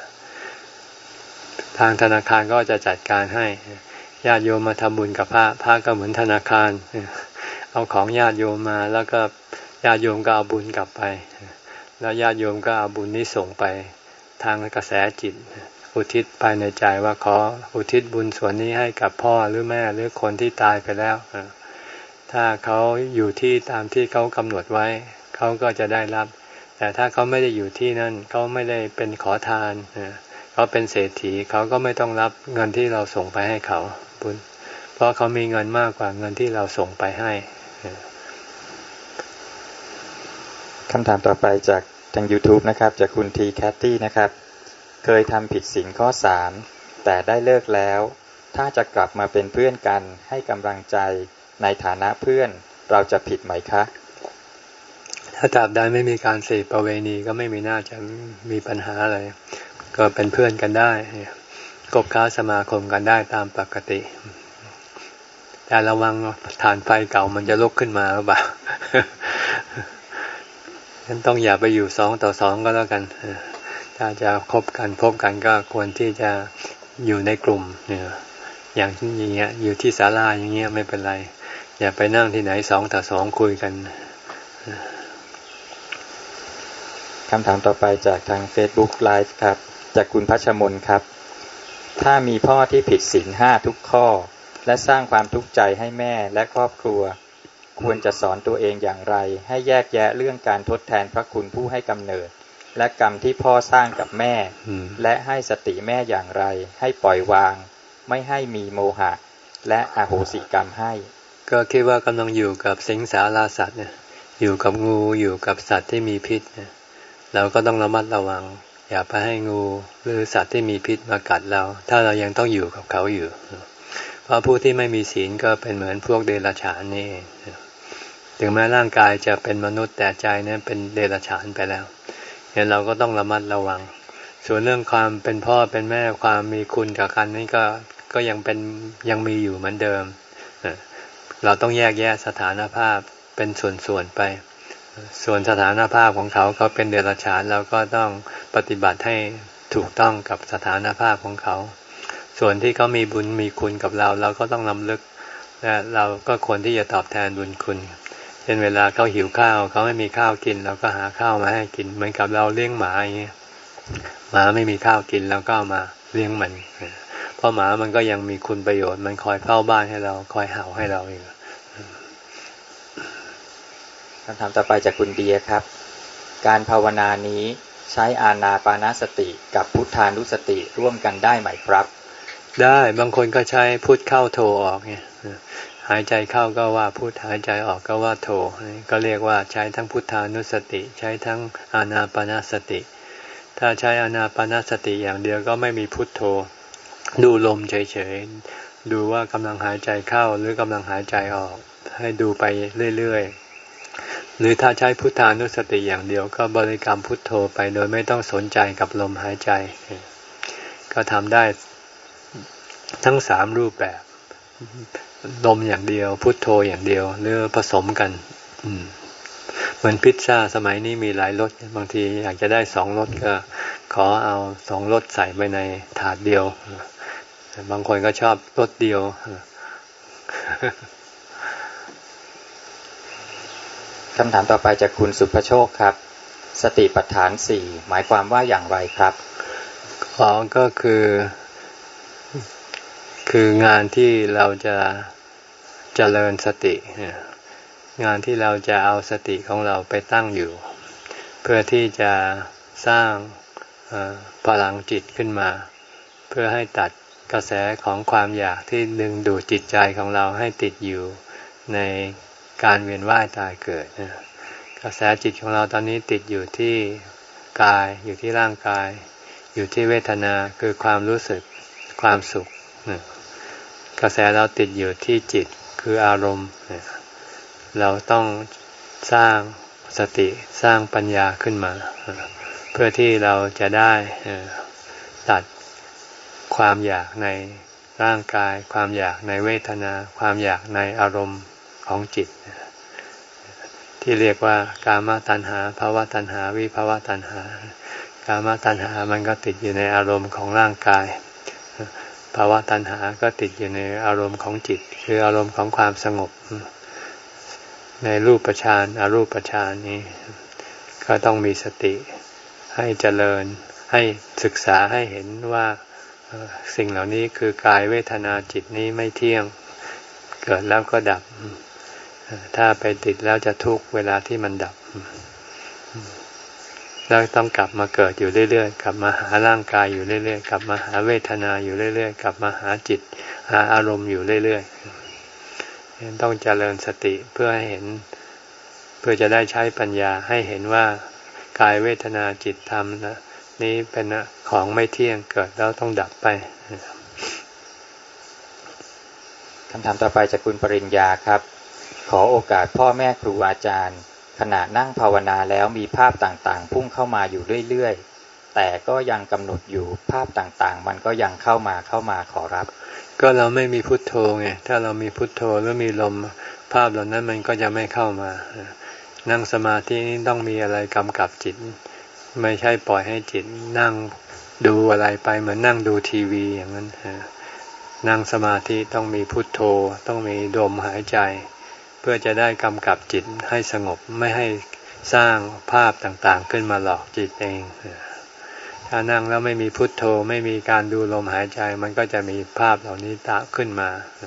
ทางธนาคารก็จะจัดการให้ญาติโยมมาทำบุญกับพระพระก็เหมือนธนาคารเอาของญาติโยมมาแล้วก็ญาติโยมก็เอาบุญกลับไปแล้วญาติโยมก็เอาบุญนี้ส่งไปทางกระแสจิตอุทิศภายในใจว่าขออุทิศบุญส่วนนี้ให้กับพ่อหรือแม่หรือคนที่ตายไปแล้วถ้าเขาอยู่ที่ตามที่เขากำหนดไว้เขาก็จะได้รับแต่ถ้าเขาไม่ได้อยู่ที่นั่นเขาไม่ได้เป็นขอทานเขาเป็นเศรษฐีเขาก็ไม่ต้องรับเงินที่เราส่งไปให้เขาบุญเพราะเขามีเงินมากกว่าเงินที่เราส่งไปให้
คำถามต่อไปจากทาง YouTube นะครับจากคุณทีแคทตี้นะครับเคยทำผิดศีลข้อสามแต่ได้เลิกแล้วถ้าจะกลับมาเป็นเพื่อนกันให้กำลังใจในฐานะเพื่อนเราจะผิดไหมคะ
ถ้าตราบใดไม่มีการเสพประเวณีก็ไม่มีน่าจะมีปัญหาอะไรก็เป็นเพื่อนกันได้คบค้าสมาคมกันได้ตามปกติแต่ระวังฐานไฟเก่ามันจะลุกขึ้นมาหรือเปล่าฉะนั้นต้องอย่าไปอยู่สองต่อสองก็แล้วกันถ้าจะคบกันพบกันก็ควรที่จะอยู่ในกลุ่มเนี่ยอย่างที่อย่างเงี้ยอยู่ที่ศาลาอย่างเงี้ยไม่เป็นไรอย่าไปนั่งที่ไหนสองต่อสองคุยกัน
คำถามต่อไปจากทาง Facebook Live ครับจากคุณพัชมนครับถ้ามีพ่อที่ผิดศีลห้าทุกข้อและสร้างความทุกข์ใจให้แม่และครอบครัวควรจะสอนตัวเองอย่างไรให้แยกแยะเรื่องการทดแทนพระคุณผู้ให้กำเนิดและกรรมที่พ่อสร้างกับแม่และให้สติแม่อย่างไรให้ปล่อยวางไม่ให้มีโมหะและอโหสิกรรมให้
ก็คิดว่ากำลังอยู่กับสิงสาราสัตว์เนี่ยอยู่กับงูอยู่กับสัตว์ที่มีพิษเนี่ยเราก็ต้องระมัดระวังอย่าไปให้งูหรือสัตว์ที่มีพิษมากัดเราถ้าเรายังต้องอยู่กับเขาอยู่เพราะผู้ที่ไม่มีศีลก็เป็นเหมือนพวกเดรัจฉานนี่ถึงแม้ร่างกายจะเป็นมนุษย์แต่ใจนั้นเป็นเดรัจฉานไปแล้วเนี่ยเราก็ต้องระมัดระวังส่วนเรื่องความเป็นพ่อเป็นแม่ความมีคุณกับกันนี่ก็ก็ยังเป็นยังมีอยู่เหมือนเดิมเราต้องแยกแยะสถานภาพเป็นส่วนๆไปส่วนสถานภาพของเขาเขาเป็นเดรัจฉานเราก็ต้องปฏิบัติให้ถูกต้องกับสถานภาพของเขาส่วนที่เขามีบุญมีคุณกับเราเราก็ต้องรำลึกและเราก็ควรที่จะตอบแทนบุญคุณเช่นเวลาเขาหิวข้าวเขาไม่มีข้าวกินเราก็หาข้าวมาให้กินเหมือนกับเราเลี้ยงหมาอย่างเงี้ยหมาไม่มีข้าวกินเราก็เอามาเลี้ยงมันเพราะหมามันก็ยังมีคุณประโยชน์มันคอยเฝ้าบ้านให้เราคอยเห่าให้เราอยู่
คำถามต่อไปจากคุณเดียครับการภาวนานี้ใช้อานาปานสติกับพุทธานุสติร่วมกันได้ไหมครับ
ได้บางคนก็ใช้พุทเข้าโทออกไงหายใจเข้าก็ว่าพุทหายใจออกก็ว่าโทก็เรียกว่าใช้ทั้งพุทธานุสติใช้ทั้งอานาปานสติถ้าใช้อานาปานสติอย่างเดียวก็ไม่มีพุทโธดูลมเฉยๆดูว่ากำลังหายใจเข้าหรือกำลังหายใจออกให้ดูไปเรื่อยๆหรือถ้าใช้พุทธานุสติอย่างเดียวก็บริกรรมพุทโธไปโดยไม่ต้องสนใจกับลมหายใจก็ทำได้ทั้งสามรูปแบบลมอย่างเดียวพุทโธอย่างเดียวหรือผสมกันเหมือนพิซซ่าสมัยนี้มีหลายรสบางทีอยากจะได้สองรสก็ขอเอาสองรสใส่ไปในถาดเดียวบางคนก็ชอบรสเดียว
คำถามต่อไปจากคุณสุภโชคครับสติปัฏฐานสี่หมายความว่าอย่างไรครับ
อ๋อก็คือคืองานที่เราจะเจริญสติงานที่เราจะเอาสติของเราไปตั้งอยู่เพื่อที่จะสร้างพลังจิตขึ้นมาเพื่อให้ตัดกระแสของความอยากที่ดึงดูดจิตใจของเราให้ติดอยู่ในการเวียนว่ายตายเกิดกระแสจิตของเราตอนนี้ติดอยู่ที่กายอยู่ที่ร่างกายอยู่ที่เวทนาคือความรู้สึกความสุขกระแสเราติดอยู่ที่จิตคืออารมณ์เราต้องสร้างสติสร้างปัญญาขึ้นมาเพื่อที่เราจะได้ตัดความอยากในร่างกายความอยากในเวทนาความอยากในอารมณ์ของจิตที่เรียกว่ากามตัณหาภวตัณหาวิภวตัณหากามตัณหามันก็ติดอยู่ในอารมณ์ของร่างกายภวตัณหาก็ติดอยู่ในอารมณ์ของจิตคืออารมณ์ของความสงบในรูปฌานอรูปฌานนี้ก็ต้องมีสติให้เจริญให้ศึกษาให้เห็นว่าสิ่งเหล่านี้คือกายเวทนาจิตนี้ไม่เที่ยงเกิดแล้วก็ดับถ้าไปติดแล้วจะทุกข์เวลาที่มันดับแล้วต้องกลับมาเกิดอยู่เรื่อยๆกลับมาหาร่างกายอยู่เรื่อยๆกลับมาหาเวทนาอยู่เรื่อยๆกลับมาหาจิตหาอารมณ์อยู่เรื่อยๆต้องเจริญสติเพื่อให้เห็นเพื่อจะได้ใช้ปัญญาให้เห็นว่ากายเวทนาจิตธรรมนะนี้เป็นของไม่เที่ยงเกิดแล้วต้องดับไป
คำถามต่อไปจากคุณปริญญาครับขอโอกาสพ่อแม่ครูอาจารย์ขณะนั่งภาวนาแล้วมีภาพต่างๆพุ่งเข้ามาอยู่เรื่อยๆแต่ก็ยังกำหนดอยู่ภาพต่างๆมันก็ยังเข้ามาเข้ามาขอรับ
ก็เราไม่มีพุทโธไงถ้าเรามีพุทโธหรือมีลมภาพเหล่านั้นมันก็จะไม่เข้ามานั่งสมาธินี้ต้องมีอะไรกำกับจิตไม่ใช่ปล่อยให้จิตนั่งดูอะไรไปเหมือนนั่งดูทีวีอย่างนั้นนั่งสมาธิต้องมีพุทโธต้องมีลมหายใจเพื่อจะได้กำกับจิตให้สงบไม่ให้สร้างภาพต่างๆขึ้นมาหลอกจิตเองถ้านั่งแล้วไม่มีพุทโธไม่มีการดูลมหายใจมันก็จะมีภาพเหล่านี้ตามขึ้นมา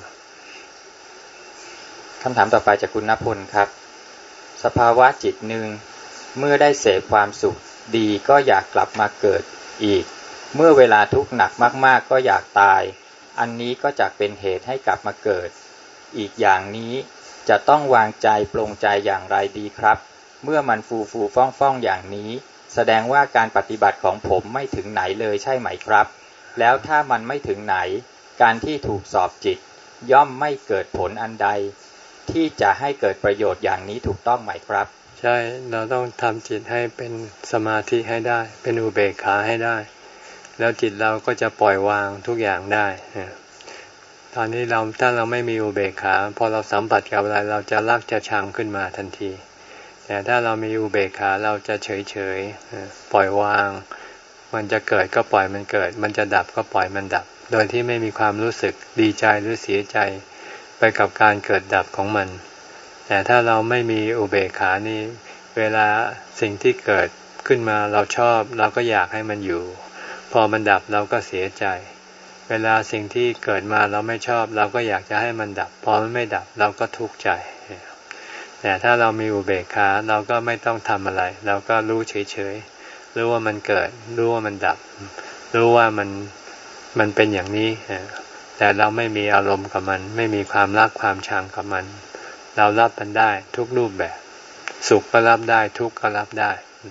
คำถามต่อไปจากคุณณพลครับสภาวะจิตหนึ่งเมื่อได้เสพความสุขดีก็อยากกลับมาเกิดอีกเมื่อเวลาทุกข์หนักมากๆก็อยากตายอันนี้ก็จะเป็นเหตุให้กลับมาเกิดอีกอย่างนี้จะต้องวางใจปลงใจอย่างไรดีครับเมื่อมันฟูฟูฟ่องฟ่องอย่างนี้แสดงว่าการปฏิบัติของผมไม่ถึงไหนเลยใช่ไหมครับแล้วถ้ามันไม่ถึงไหนการที่ถูกสอบจิตย่อมไม่เกิดผลอันใดที่จะให้เกิดประโยชน์อย่างนี้ถูกต้องไหมครับ
ใช่เราต้องทำจิตให้เป็นสมาธิให้ได้เป็นอุเบกขาให้ได้แล้วจิตเราก็จะปล่อยวางทุกอย่างได้ตอนนี้เราถ้าเราไม่มีอุเบกขาพอเราสัมผัสกับอะไรเราจะรักจะชังขึ้นมาทันทีแต่ถ้าเรามีอุเบกขาเราจะเฉยเฉยปล่อยวางมันจะเกิดก็ปล่อยมันเกิดมันจะดับก็ปล่อยมันดับโดยที่ไม่มีความรู้สึกดีใจหรือเสียใจไปกับการเกิดดับของมันแต่ถ้าเราไม่มีอุเบกขานี่เวลาสิ่งที่เกิดขึ้นมาเราชอบเราก็อยากให้มันอยู่พอมันดับเราก็เสียใจเวลาสิ่งที่เกิดมาเราไม่ชอบเราก็อยากจะให้มันดับพอมันไม่ดับเราก็ทุกข์ใจแต่ถ้าเรามีอุเบกขาเราก็ไม่ต้องทำอะไรเราก็รู้เฉยๆรู้ว่ามันเกิดรู้ว่ามันดับรู้ว่ามันมันเป็นอย่างนี้แต่เราไม่มีอารมณ์กับมันไม่มีความรักความชังกับมันเรารับมันได้ทุกรูปแบบสุขก็รับได้ทุกข์ก็รับได้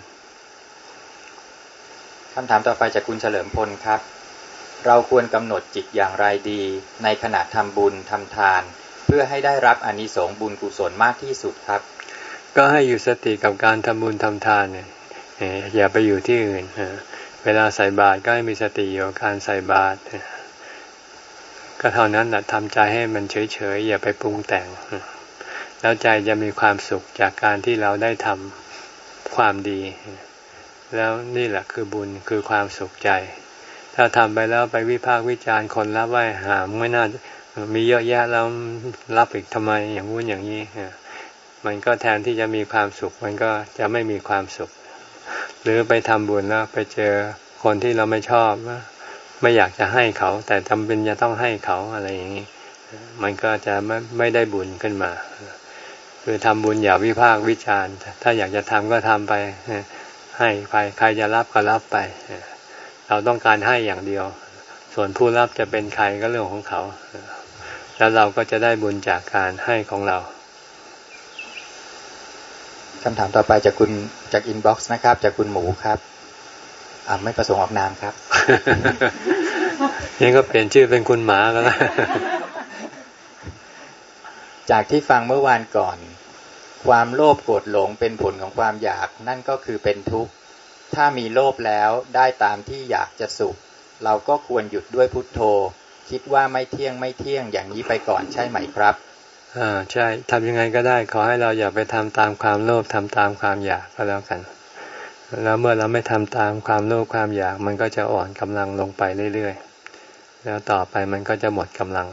คำถามต่อไปจากคุณเฉลิมพลครับเราควรกำหนดจิตอย่างไรดีในขณะทำบุญทำทานเพื่อให้ได้รับอานิสงส์บุญกุศลมากที่สุดครับ
ก็ให้อยู่สติกับการทำบุญทำทานเนี่ยอย่าไปอยู่ที่อื่นเวลาใส่บาตรก็ให้มีสติอยู่กับการใส่บาตรก็เท่านั้นแหละทำใจให้มันเฉยๆอย่าไปปรุงแต่งแล้วใจจะมีความสุขจากการที่เราได้ทำความดีแล้วนี่แหละคือบุญคือความสุขใจถ้าทำไปแล้วไปวิพากษ์วิจารณ์คนรับว่าหามไม่น่ามีเยอะแยะแล้วรับอีกทำไมอย่างงู้นอย่างนี้มันก็แทนที่จะมีความสุขมันก็จะไม่มีความสุขหรือไปทำบุญแล้วไปเจอคนที่เราไม่ชอบไม่อยากจะให้เขาแต่จำเป็นจะต้องให้เขาอะไรอย่างนี้มันก็จะไม่ไม่ได้บุญขึ้นมาคือทำบุญอย่าวิพากษ์วิจารณ์ถ้าอยากจะทำก็ทำไปให้ไปใครจะรับก็รับไปเราต้องการให้อย่างเดียวส่วนผู้รับจะเป็นใครก็เรื่องของเขาแล้วเราก็จะได้บุญจากการให้ของเรา
คำถามต่อไปจากคุณจากอินบ็อกซ์นะครับจากคุณหมูครับอ่าไม่ประสงค์ออกนามครับ
ยังก็เปลี่ยนชื่อเป็นคุณหมาก็แล้ว
จากที่ฟังเมื่อวานก่อนความโลภโกรธหลงเป็นผลของความอยากนั่นก็คือเป็นทุกข์ถ้ามีโลภแล้วได้ตามที่อยากจะสุขเราก็ควรหยุดด้วยพุทโธคิดว่าไม่เที่ยงไม่เที่ยงอย่างนี้ไปก่อนใช่ไหมครับ
อ่าใช่ทำยังไงก็ได้ขอให้เราอย่าไปทำตามความโลภทำตามความอยากก็แล้วกันแล้วเมื่อเราไม่ทำตามความโลภความอยากมันก็จะอ่อนกำลังลงไปเรื่อยๆแล้วต่อไปมันก็จะหมดกำลัง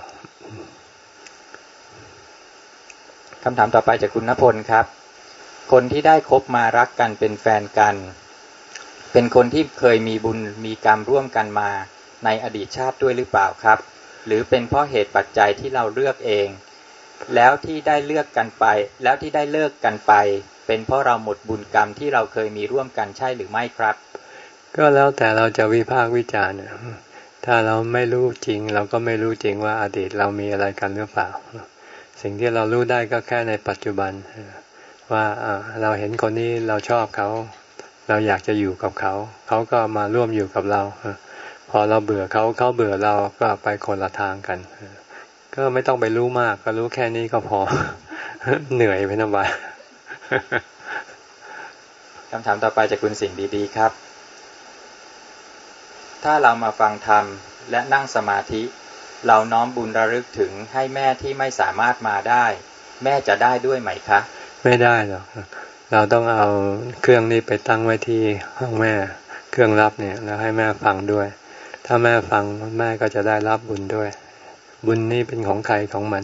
คำถามต่อไปจากคุณณพลครับคนที่ได้คบมารักกันเป็นแฟนกันเป็นคนที่เคยมีบุญมีกรรมร่วมกันมาในอดีตชาติด้วยหรือเปล่าครับหรือเป็นเพราะเหตุปัจจัยที่เราเลือกเองแล้วที่ได้เลือกกันไปแล้วที่ได้เลิกกันไปเป็นเพราะเราหมดบุญกรรมที่เราเคยมีร่วมกันใช่หรือไม่ครับ
ก็แล้วแต่เราจะวิพากษ์วิจารณ์ถ้าเราไม่รู้จริงเราก็ไม่รู้จริงว่าอดีตเรามีอะไรกันหรือเปล่าสิ่งที่เรารู้ได้ก็แค่ในปัจจุบันว่าเราเห็นคนนี้เราชอบเขาเราอยากจะอยู่กับเขาเขาก็มาร่วมอยู่กับเราพอเราเบื่อเขาเขาเบื่อเราก็ไปคนละทางกันก็ไม่ต้องไปรู้มากก็รู้แค่นี้ก็พอ เหนื่อยไปทำไม
คำถามต่อไปจากคุณสิ่งดีๆครับถ้าเรามาฟังธรรมและนั่งสมาธิเราน้อมบุญระลึกถึงให้แม่ที่ไม่สามารถมาได้แม่จะได้ด้วยไหมคะ
ไม่ได้หรอกเราต้องเอาเครื่องนี้ไปตั้งไว้ที่ห้องแม่เครื่องรับเนี่ยแล้วให้แม่ฟังด้วยถ้าแม่ฟังแม่ก็จะได้รับบุญด้วยบุญนี้เป็นของใครของมัน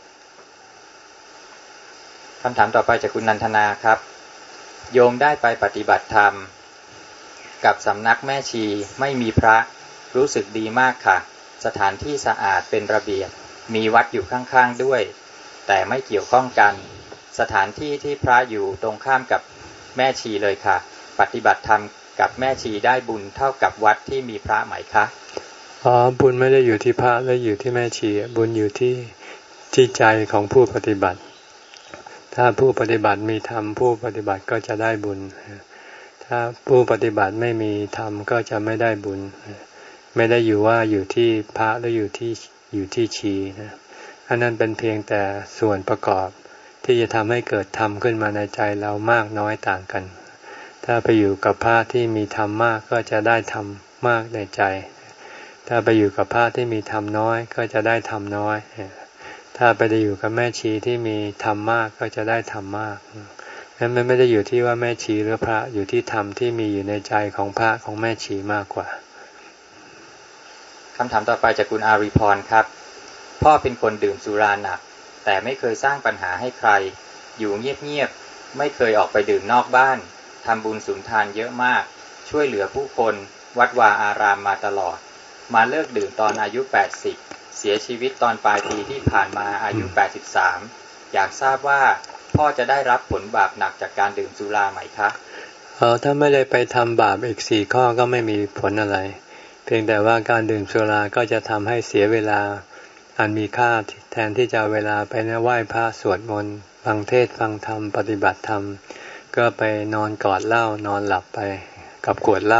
คำถามต่อไปจากคุณนันทนาครับโยมได้ไปปฏิบัติธรรมกับสำนักแม่ชีไม่มีพระรู้สึกดีมากค่ะสถานที่สะอาดเป็นระเบียบมีวัดอยู่ข้างๆด้วยแต่ไม่เกี่ยวข้องกันสถานที่ที่พระอยู่ตรงข้ามกับแม่ชีเลยค่ะปฏิบัติธรรมกับแม่ชีได้บุญเท่ากับวัดที่มีพระไหมคะ
อ๋อบุญไม่ได้อยู่ที่พระและอยู่ที่แม่ชีบุญอยู่ที่ที่ใจของผู้ปฏิบัติถ้าผู้ปฏิบัติมีธรรมผู้ปฏิบัติก็จะได้บุญถ้าผู้ปฏิบัติไม่มีธรรมก็จะไม่ได้บุญไม่ได้อยู่ว่าอยู่ที่พระหรืออยู่ที่อยู่ที่ชีนะอันนั้นเป็นเพียงแต่ส่วนประกอบที่จะทำให้เกิดธรรมขึ้นมาในใจเรามากน้อยต่างกันถ้าไปอยู่กับพระที่มีธรรมมากก็จะได้ธรรมมากในใจถ้าไปอยู่กับพระที่มีธรรมน้อยก็จะได้ธรรมน้อยถ้าไปอยู่กับแม่ชีที่มีธรรมมากก็จะได้ธรรมมากนั้นมันไม่ได้อยู่ที่ว่าแม่ชีหรือพระอยู่ที่ธรรมที่มีอยู่ในใจของพระของแม่ชีมากกว่า
คำถามต่อไปจากคุณอารีพรครับพ่อเป็นคนดื่มสุราหนักแต่ไม่เคยสร้างปัญหาให้ใครอยู่เงียบๆไม่เคยออกไปดื่มนอกบ้านทำบุญสุนทานเยอะมากช่วยเหลือผู้คนวัดวาอารามมาตลอดมาเลิกดื่มตอนอายุแปดสิบเสียชีวิตตอนปลายปีที่ผ่านมาอายุแปดสิบสามอยากทราบว่าพ่อจะได้รับผลบาปหนักจากการดื่มสุราไหมคะ
เออถ้าไม่ได้ไปทำบาปอีกสี่ข้อก็ไม่มีผลอะไรเพียงแต่ว่าการดื่มสุราก็จะทำให้เสียเวลาอันมีค่าแทนที่จะเวลาไปไหว้พระสวดมนต์ฟังเทศน์ฟังธรรมปฏิบัติธรรมก็ไปนอนกอดเหล้านอนหลับไปกับขวดเหล้า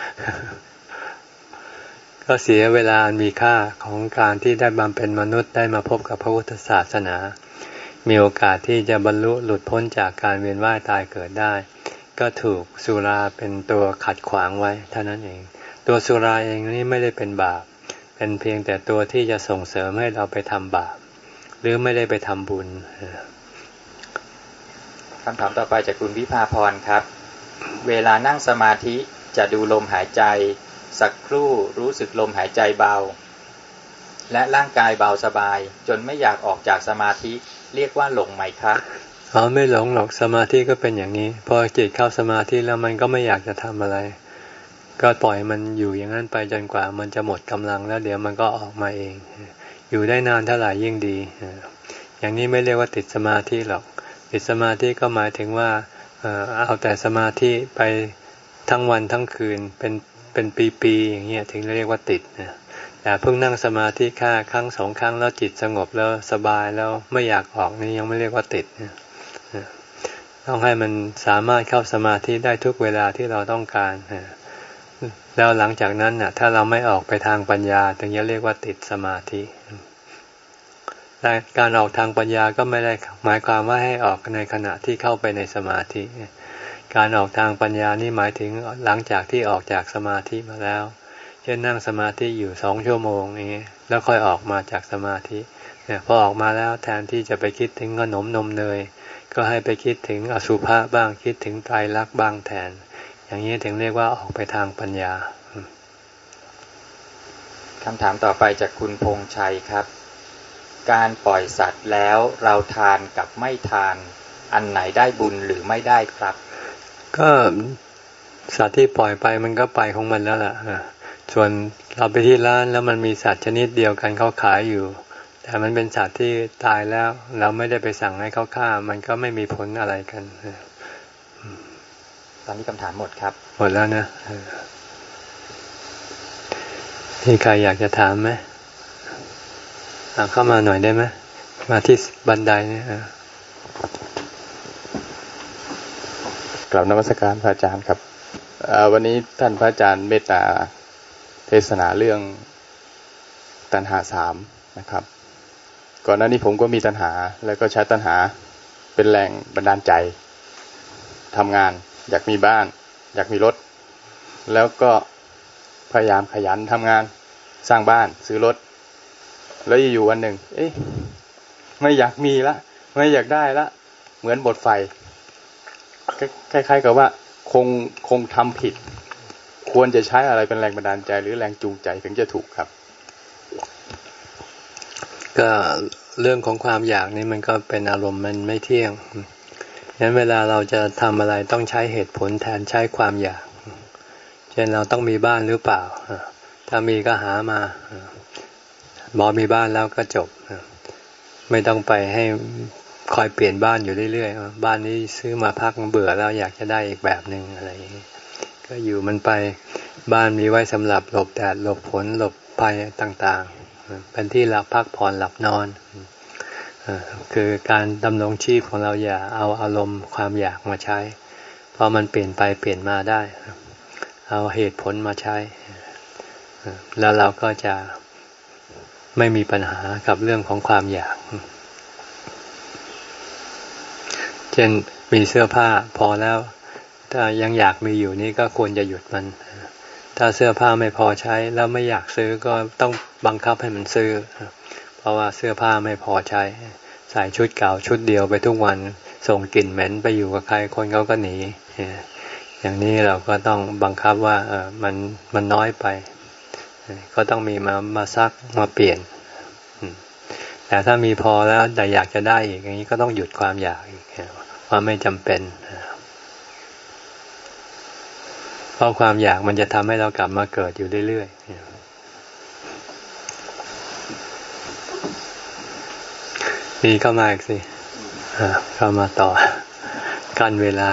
ก็เสียเวลาอันมีค่าของการที่ได้มาเป็นมนุษย์ได้มาพบกับพระพุทธศาสนามีโอกาสที่จะบรรลุหลุดพ้นจากการเวียนว่ายตายเกิดได้ก็ถูกสุราเป็นตัวขัดขวางไว้เท่านั้นเองตัวสุราเองนี่ไม่ได้เป็นบาปเป็นเพียงแต่ตัวที่จะส่งเสริมให้เราไปทำบาปหรือไม่ได้ไปทำบุญ
คำถามต่อไปจากคุณวิภาพรครับเวลานั่งสมาธิจะดูลมหายใจสักครู่รู้สึกลมหายใจเบาและร่างกายเบาสบายจนไม่อยากออกจากสมาธิเรียกว่าหลงไหมคะ
อ๋อไม่หลงหรอกสมาธิก็เป็นอย่างนี้พอจิตเข้าสมาธิแล้วมันก็ไม่อยากจะทำอะไรก็ปล่อยมันอยู่อย่างนั้นไปจนกว่ามันจะหมดกำลังแล้วเดี๋ยวมันก็ออกมาเองอยู่ได้นานเท่าไหร่ยิ่งดีอย่างนี้ไม่เรียกว่าติดสมาธิหรอกติดสมาธิก็หมายถึงว่าเอาแต่สมาธิไปทั้งวันทั้งคืนเป็นเป็นปีๆอย่างเงี้ยถึงเรียกว่าติดนะแต่เพิ่งนั่งสมาธิแค่ครั้งสองครั้งแล้วจิตสงบแล้วสบายแล้วไม่อยากออกนี่ยังไม่เรียกว่าติดนะต้องให้มันสามารถเข้าสมาธิได้ทุกเวลาที่เราต้องการแล้วหลังจากนั้นน่ะถ้าเราไม่ออกไปทางปัญญาถึงจะเรียกว่าติดสมาธิแต่การออกทางปัญญาก็ไม่ได้หมายความว่าให้ออกในขณะที่เข้าไปในสมาธิการออกทางปัญญานี่หมายถึงหลังจากที่ออกจากสมาธิมาแล้วช่นนั่งสมาธิอยู่สองชั่วโมงอย่างนี้แล้วค่อยออกมาจากสมาธิเนี่ยพอออกมาแล้วแทนที่จะไปคิดถึงขนมนมเนยก็ให้ไปคิดถึงอสุภะบ้างคิดถึงไตรลักษณ์บ้างแทนอย่างนี้ถึงเรียกว่าออกไปทางปัญญา
คำถามต่อไปจากคุณพงษ์ชัยครับการปล่อยสัตว์แล้วเราทานกับไม่ทานอันไหนได้บุญหรือไม่ได้ครับ
ก็สัตว์ที่ปล่อยไปมันก็ไปของมันแล้วล่ะส่วนเราไปที่ร้านแล้วมันมีสัตว์ชนิดเดียวกันเขาขายอยู่แต่มันเป็นสัตว์ที่ตายแล้วเราไม่ได้ไปสั่งให้เขาฆ่ามันก็ไม่มีผลอะไรกัน
ตอนนี้คำถามหมดครับ
หมดแล้วนะที่ใครอยากจะถามไหมเข้ามาหน่อยได้ไหมมาที่บันไดนี่
กราบนมัสการพระอาจารย์ครับวันนี้ท่านพระอาจารย์เมตตาเทศนาเรื่องตัณหาสามนะครับก่อนหน้านี้ผมก็มีตัณหาแล้วก็ใช้ตัณหาเป็นแรงบันดาลใจทำงานอยากมีบ้านอยากมีรถแล้วก็พยายามขยันทำงานสร้างบ้านซื้อรถแล้วอยู่วันหนึ่งเอ๊ะไม่อยากมีละไม่อยากได้ละเหมือนบทไฟคล้ายๆกับว่าคงคงทำผิดควรจะใช้อะไรเป็นแรงบันดาลใจหรือแรงจูงใจถึงจะถูกครับ
ก็เรื่องของความอยากนี่มันก็เป็นอารมณ์มันไม่เที่ยงงั้นเวลาเราจะทำอะไรต้องใช้เหตุผลแทนใช้ความอยากเช่นเราต้องมีบ้านหรือเปล่าถ้ามีก็หามาบอกมีบ้านแล้วก็จบไม่ต้องไปให้คอยเปลี่ยนบ้านอยู่เรื่อยๆบ้านนี้ซื้อมาพักเบื่อแล้วอยากจะได้อีกแบบหนึ่งอะไรอย่างนี้ก็อยู่มันไปบ้านมีไว้สำหรับหลบแดดหลบฝนหลบภัยต่างๆเป็นที่หลับพักผ่อนหลับนอนคือการดำรงชีพของเราอย่าเอาอารมณ์ความอยากมาใช้เพราะมันเปลี่ยนไปเปลี่ยนมาได้เอาเหตุผลมาใช้แล้วเราก็จะไม่มีปัญหากับเรื่องของความอยากเช่นมีเสื้อผ้าพอแล้วถ้ายังอยากมีอยู่นี่ก็ควรจะหยุดมันถ้าเสื้อผ้าไม่พอใช้แล้วไม่อยากซื้อก็ต้องบังคับให้มันซื้อเพราะว่าเสื้อผ้าไม่พอใช้ใส่ชุดเก่าชุดเดียวไปทุกวันส่งกลิ่นเหม็นไปอยู่กับใครคนเขาก็หนีอย่างนี้เราก็ต้องบังคับว่าเออมันมันน้อยไปก็ต้องมีมามาซักมาเปลี่ยนแต่ถ้ามีพอแล้วแต่อยากจะได้อีกอย่างนี้ก็ต้องหยุดความอยากอีกว่าไม่จำเป็นเพราะความอยากมันจะทำให้เรากลับมาเกิดอยู่เรื่อยๆมีเข้ามาอีกสิเข้ามาต่อกันเวลา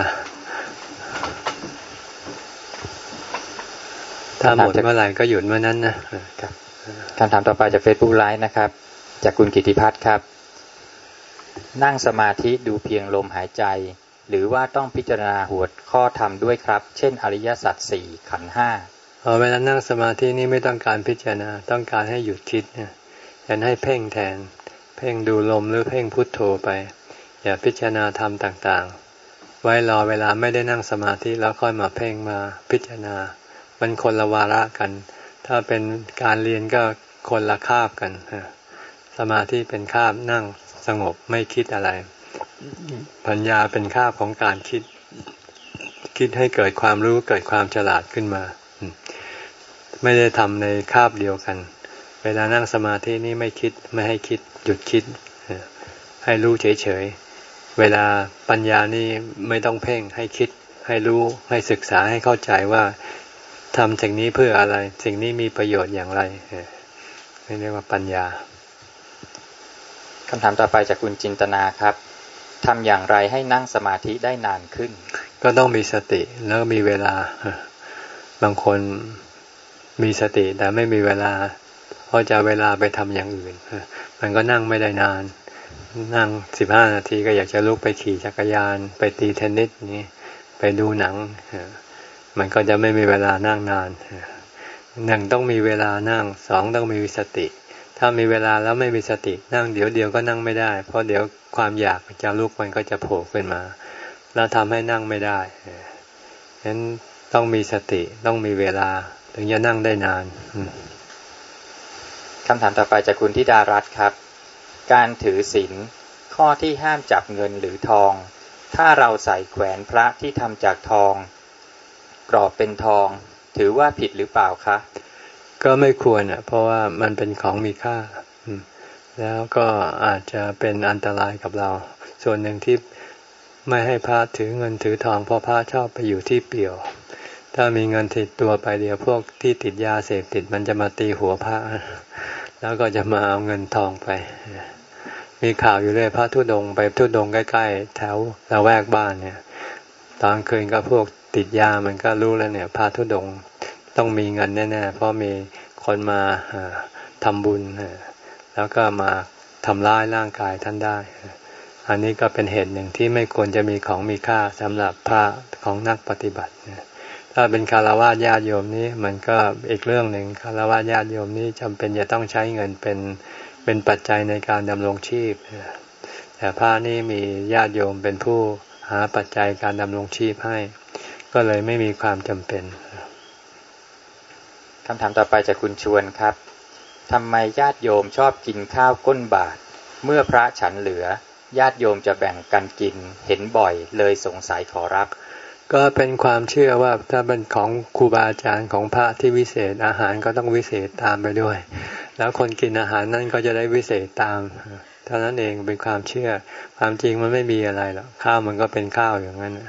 ถ้าหมดเมื่อไหร่ก็หยุดเมื่อนั้นนะครับ
คำถามต่อไปจาก Facebook Live นะครับจากคุณกิติพัฒน์ครับนั่งสมาธิดูเพียงลมหายใจหรือว่าต้องพิจารณาหัวข้อธรรมด้วยครับเช่นอริยสัจสี่ขันธ์ห้า
เวลานั่งสมาธินี่ไม่ต้องการพิจารณาต้องการให้หยุดคิดเนี่ยอย่าให้เพ่งแทนเพ่งดูลมหรือเพ่งพุทโธไปอย่าพิจารณาธรรมต่างๆไว้รอเวลาไม่ได้นั่งสมาธิแล้วค่อยมาเพ่งมาพิจารณามันคนละวาระกันถ้าเป็นการเรียนก็คนละคาบกันสมาธิเป็นคาบนั่งสงบไม่คิดอะไรปัญญาเป็นคาบของการคิดคิดให้เกิดความรู้เกิดความฉลาดขึ้นมาไม่ได้ทำในคาบเดียวกันเวลานั่งสมาธินี่ไม่คิดไม่ให้คิดหยุดคิดให้รู้เฉยๆเวลาปัญญานี่ไม่ต้องเพ่งให้คิดให้รู้ให้ศึกษาให้เข้าใจว่าทำสิ่งนี้เพื่ออะไรสิ่งนี้มีประโยชน์อย่างไรนี่เรียกว่าปัญญา
คำถามต่อไปจากคุณจินตนาครับทำอย่างไรให้นั่งสมาธิได้นานขึ้น
ก็ต้องมีสติแล้วมีเวลาบางคนมีสติแต่ไม่มีเวลาเพราะจะเวลาไปทำอย่างอื่นมันก็นั่งไม่ได้นานนั่งสิบห้านาทีก็อยากจะลุกไปขี่จักรยานไปตีเทนนิสนี้ไปดูหนังมันก็จะไม่มีเวลานั่งนานหนึ่งต้องมีเวลานั่งสองต้องมีสติถ้ามีเวลาแล้วไม่มีสตินั่งเดี๋ยวเดียวก็นั่งไม่ได้เพราะเดี๋ยวความอยากจะลุกมันก็จะโผล่ขึ้นมาแล้วทำให้นั่งไม่ได้ฉะนั้นต้องมีสติต้องมีเวลาถึงจะนั่งได้นาน
คำถามต่อไปจากคุณธิดารัตน์ครับการถือศีลข้อที่ห้ามจับเงินหรือทองถ้าเราใส่แขวนพระที่ทำจากทองกรอบเป็นทองถือว่าผิดหรือเปล่าคะ
ก็ไม่ควรอ่ะเพราะว่ามันเป็นของมีค่าแล้วก็อาจจะเป็นอันตรายกับเราส่วนหนึ่งที่ไม่ให้พระถือเงินถือทองเพราะพระชอบไปอยู่ที่เปี่ยวถ้ามีเงินติดตัวไปเดียวพวกที่ติดยาเสพติดมันจะมาตีหัวพระแล้วก็จะมาเอาเงินทองไปมีข่าวอยู่เลยพระธุดงค์ไปธุดงค์ใกล้ๆแถวละแวกบ้านเนี่ยตอนคืนก็พวกติดยามันก็รู้แล้วเนี่ยพระธุดงค์ต้องมีเงินแน่ๆเพราะมีคนมาทำบุญแล้วก็มาทำร้ายร่างกายท่านได้อันนี้ก็เป็นเหตุหนึ่งที่ไม่ควรจะมีของมีค่าสำหรับพระของนักปฏิบัติถ้าเป็นคฤหัสถ์ญาติโยมนี้มันก็อีกเรื่องหนึ่งคฤหัสถ์ญาติโยมนี้จำเป็นจะต้องใช้เงินเป็นเป็นปัจจัยในการดำรงชีพแต่พระนี่มีญาติโยมเป็นผู้หาปัจจัยการดำรงชีพให้ก็เลยไม่มีความจำเป็น
คำถามต่อไปจากคุณชวนครับทำไมญาติโยมชอบกินข้าวก้นบาตรเมื่อพระฉันเหลือญาติโยมจะแบ่งกันกินเห็นบ่อยเลยสงสัยขอรับ
ก็เป็นความเชื่อว่าถ้าเป็นของครูบาอาจารย์ของพระที่วิเศษอาหารก็ต้องวิเศษตามไปด้วยแล้วคนกินอาหารนั่นก็จะได้วิเศษตามเท่านั้นเองเป็นความเชื่อความจริงมันไม่มีอะไรหรอกข้าวมันก็เป็นข้าวอย่างนั้น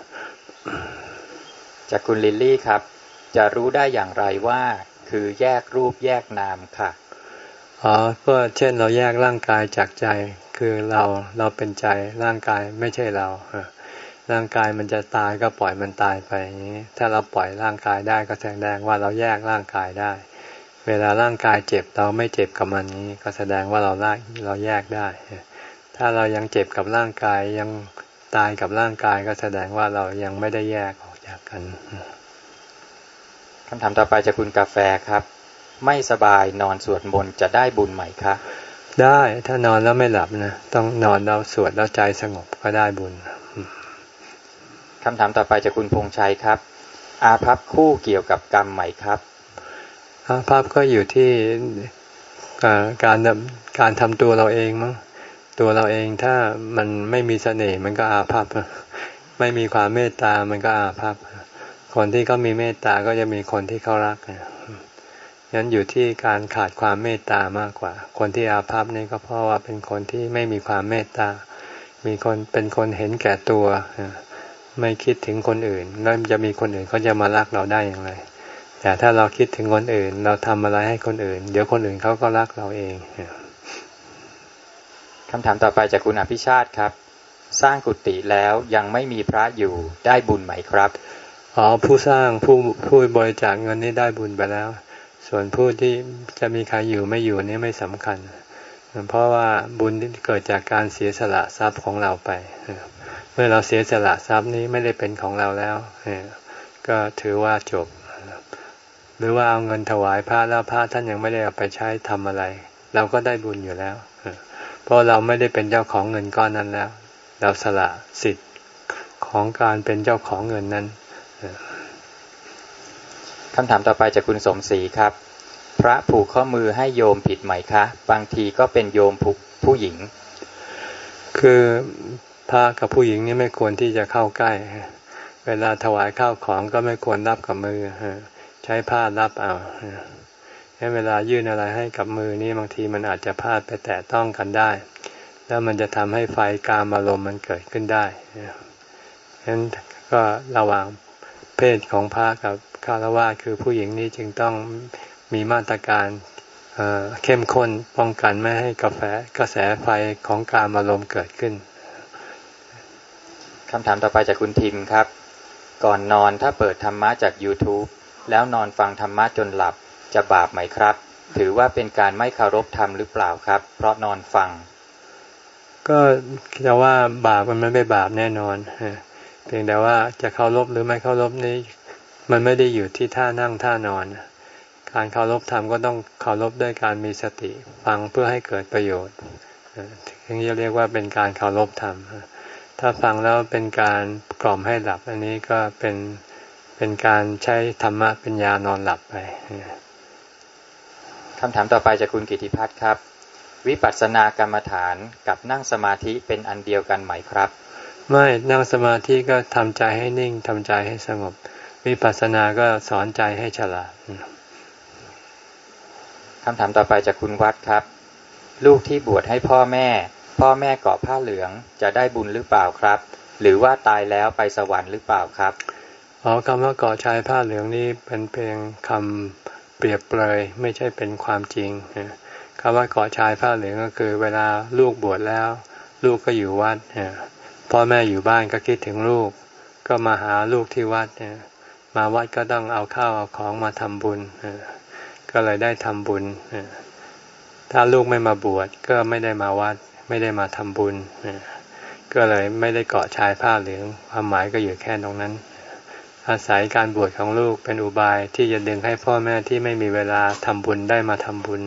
จากคุณลิลลี่ครับจะรู้ได้อย่างไรว่าคือแยกรูปแยกนามค่ะ
อ๋อก็เช่นเราแยกร่างกายจากใจคือเราเราเป็นใจร่างกายไม่ใช่เราร่างกายมันจะตายก็ปล่อยมันตายไปอย่างนี้ถ้าเราปล่อยร่างกายได้ก็แสดงว่าเราแยกร่างกายได้เวลาร่างกายเจ็บเราไม่เจ็บกับมันนี้ก็แสดงว่าเราละเราแยกได้ถ้าเรายังเจ็บกับร่างกายยังตายกับร่างกายก็แสดงว่าเรายังไม่ได้แยกออกจากกัน
คำถามต่อไปจากคุณกาแฟครับไม่สบายนอนสวดมนต์จะได้บุญไหมคะ
ได้ถ้านอนแล้วไม่หลับนะต้องนอนแล้วสวดแล้วใจสงบก็ได้บุญ
คำถามต่อไปจากคุณพงษ์ชัยครับอาภัพคู่เกี่ยวกับกรรมไหมครับ
อาภัพก็อยู่ที่การการทำตัวเราเองมั้งตัวเราเองถ้ามันไม่มีเสน่ห์มันก็อาภัพไม่มีความเมตตามันก็อาภัพคนที่เขามีเมตตาก็จะมีคนที่เขารักงั้นอยู่ที่การขาดความเมตตามากกว่าคนที่อาภัพนี่ก็เพราะว่าเป็นคนที่ไม่มีความเมตตามีคนเป็นคนเห็นแก่ตัวไม่คิดถึงคนอื่นแล้วจะมีคนอื่นเขาจะมารักเราได้อย่างไรแต่ถ้าเราคิดถึงคนอื่นเราทำอะไรให้คนอื่นเดี๋ยวคนอื่นเขาก็รักเราเอง
คำถามต่อไปจากคุณอภิชาติครับสร้างกุฏิแล้วยังไม่มีพระอยู่ได้บุญไหมครับ
อ๋อผู้สร้างผู้ผู้บริจาคเงินนี่ได้บุญไปแล้วส่วนผู้ที่จะมีใครอยู่ไม่อยู่นี่ไม่สำคัญเพราะว่าบุญที่เกิดจากการเสียสละทรัพย์ของเราไปเมื่อเราเสียสละทรัพย์นี้ไม่ได้เป็นของเราแล้วก็ถือว่าจบหรือว่าเอาเงินถวายพระแล้วพระท่านยังไม่ได้เอาไปใช้ทำอะไรเราก็ได้บุญอยู่แล้วเพราะเราไม่ได้เป็นเจ้าของเงินก้อนนั้นแล้วเราสละสิทธิ์ของการเป็นเจ้าของเงินนั้น
คำถามต่อไปจากคุณสมศรีครับพระผูกข้อมือให้โยมผิดไหมคะบางทีก็เป็นโยมผูกผู้หญิง
คือพระกับผู้หญิงนี่ไม่ควรที่จะเข้าใกล้เวลาถวายข้าวของก็ไม่ควรรับกับมือใช้ผ้ารับเอาเวลายื่นอะไรให้กับมือนี่บางทีมันอาจจะพลาดไปแตะต้องกันได้แล้วมันจะทำให้ไฟกามารมณ์มันเกิดขึ้นได้ฉะนั้นก็ระหว่างเพศของพระกับฆราวาสคือผู้หญิงนี้จึงต้องมีมาตรการเข้มข้นป้องกันไม่ให้กาแฟกระแสไฟของกามารมณ์เกิดขึ้น
คำถามต่อไปจากคุณทิมครับก่อนนอนถ้าเปิดธรรมะจาก YouTube แล้วนอนฟังธรรมะจนหลับจะบาปไหมครับถือว่าเป็นการไม่เคารพธรรมหรือเปล่าครับเพราะนอนฟัง
ก็จะว่าบาปมันไม่บาปแน่นอนเพียงแต่ว่าจะเคารพหรือไม่เคารพนี้มันไม่ได้อยู่ที่ท่านั่งท่านอนการเคารพธรรมก็ต้องเคารพด้วยการมีสติฟังเพื่อให้เกิดประโยชน์ถึงจะเรียกว่าเป็นการเคารพธรรมถ้าฟังแล้วเป็นการกล่อมให้หลับอันนี้ก็เป็นเเป็นการใช้ธรรมะเป็นยานอนหลับไป
คำถามต่อไปจากคุณกิติพัฒน์ครับวิปัสสนากรรมฐานกับนั่งสมาธิเป็นอันเดียวกันไหมครับ
ไม่นั่งสมาธิก็ทำใจให้นิ่งทำใจให้สงบวิปัสสนาก็สอนใจให้ฉลาด
คำถามต่อไปจากคุณวัดครับลูกที่บวชให้พ่อแม่พ่อแม่เกาะผ้าเหลืองจะได้บุญหรือเปล่าครับหรือว่าตายแล้วไปสวรรค์หรือเปล่าครับ
อ๋อคำว่าเกาะชายผ้าเหลืองนี่เป็นเพียงคำเปรียบเปรยไม่ใช่เป็นความจริงคำว่าเกาะชายผ้าเหลืองก็คือเวลาลูกบวชแล้วลูกก็อยู่วัดพ่อแม่อยู่บ้านก็คิดถึงลูกก็มาหาลูกที่วัดมาวัดก็ต้องเอาข้าวเอาของมาทำบุญก็เลยได้ทำบุญถ้าลูกไม่มาบวชก็ไม่ได้มาวัดไม่ได้มาทำบุญก็เลยไม่ได้เกาะชายผ้าเหลืองความหมายก็อยู่แค่ตรงนั้นอาศัยการบวชของลูกเป็นอุบายที่จะดึงให้พ่อแม่ที่ไม่มีเวลาทำบุญได้มาทำบุญ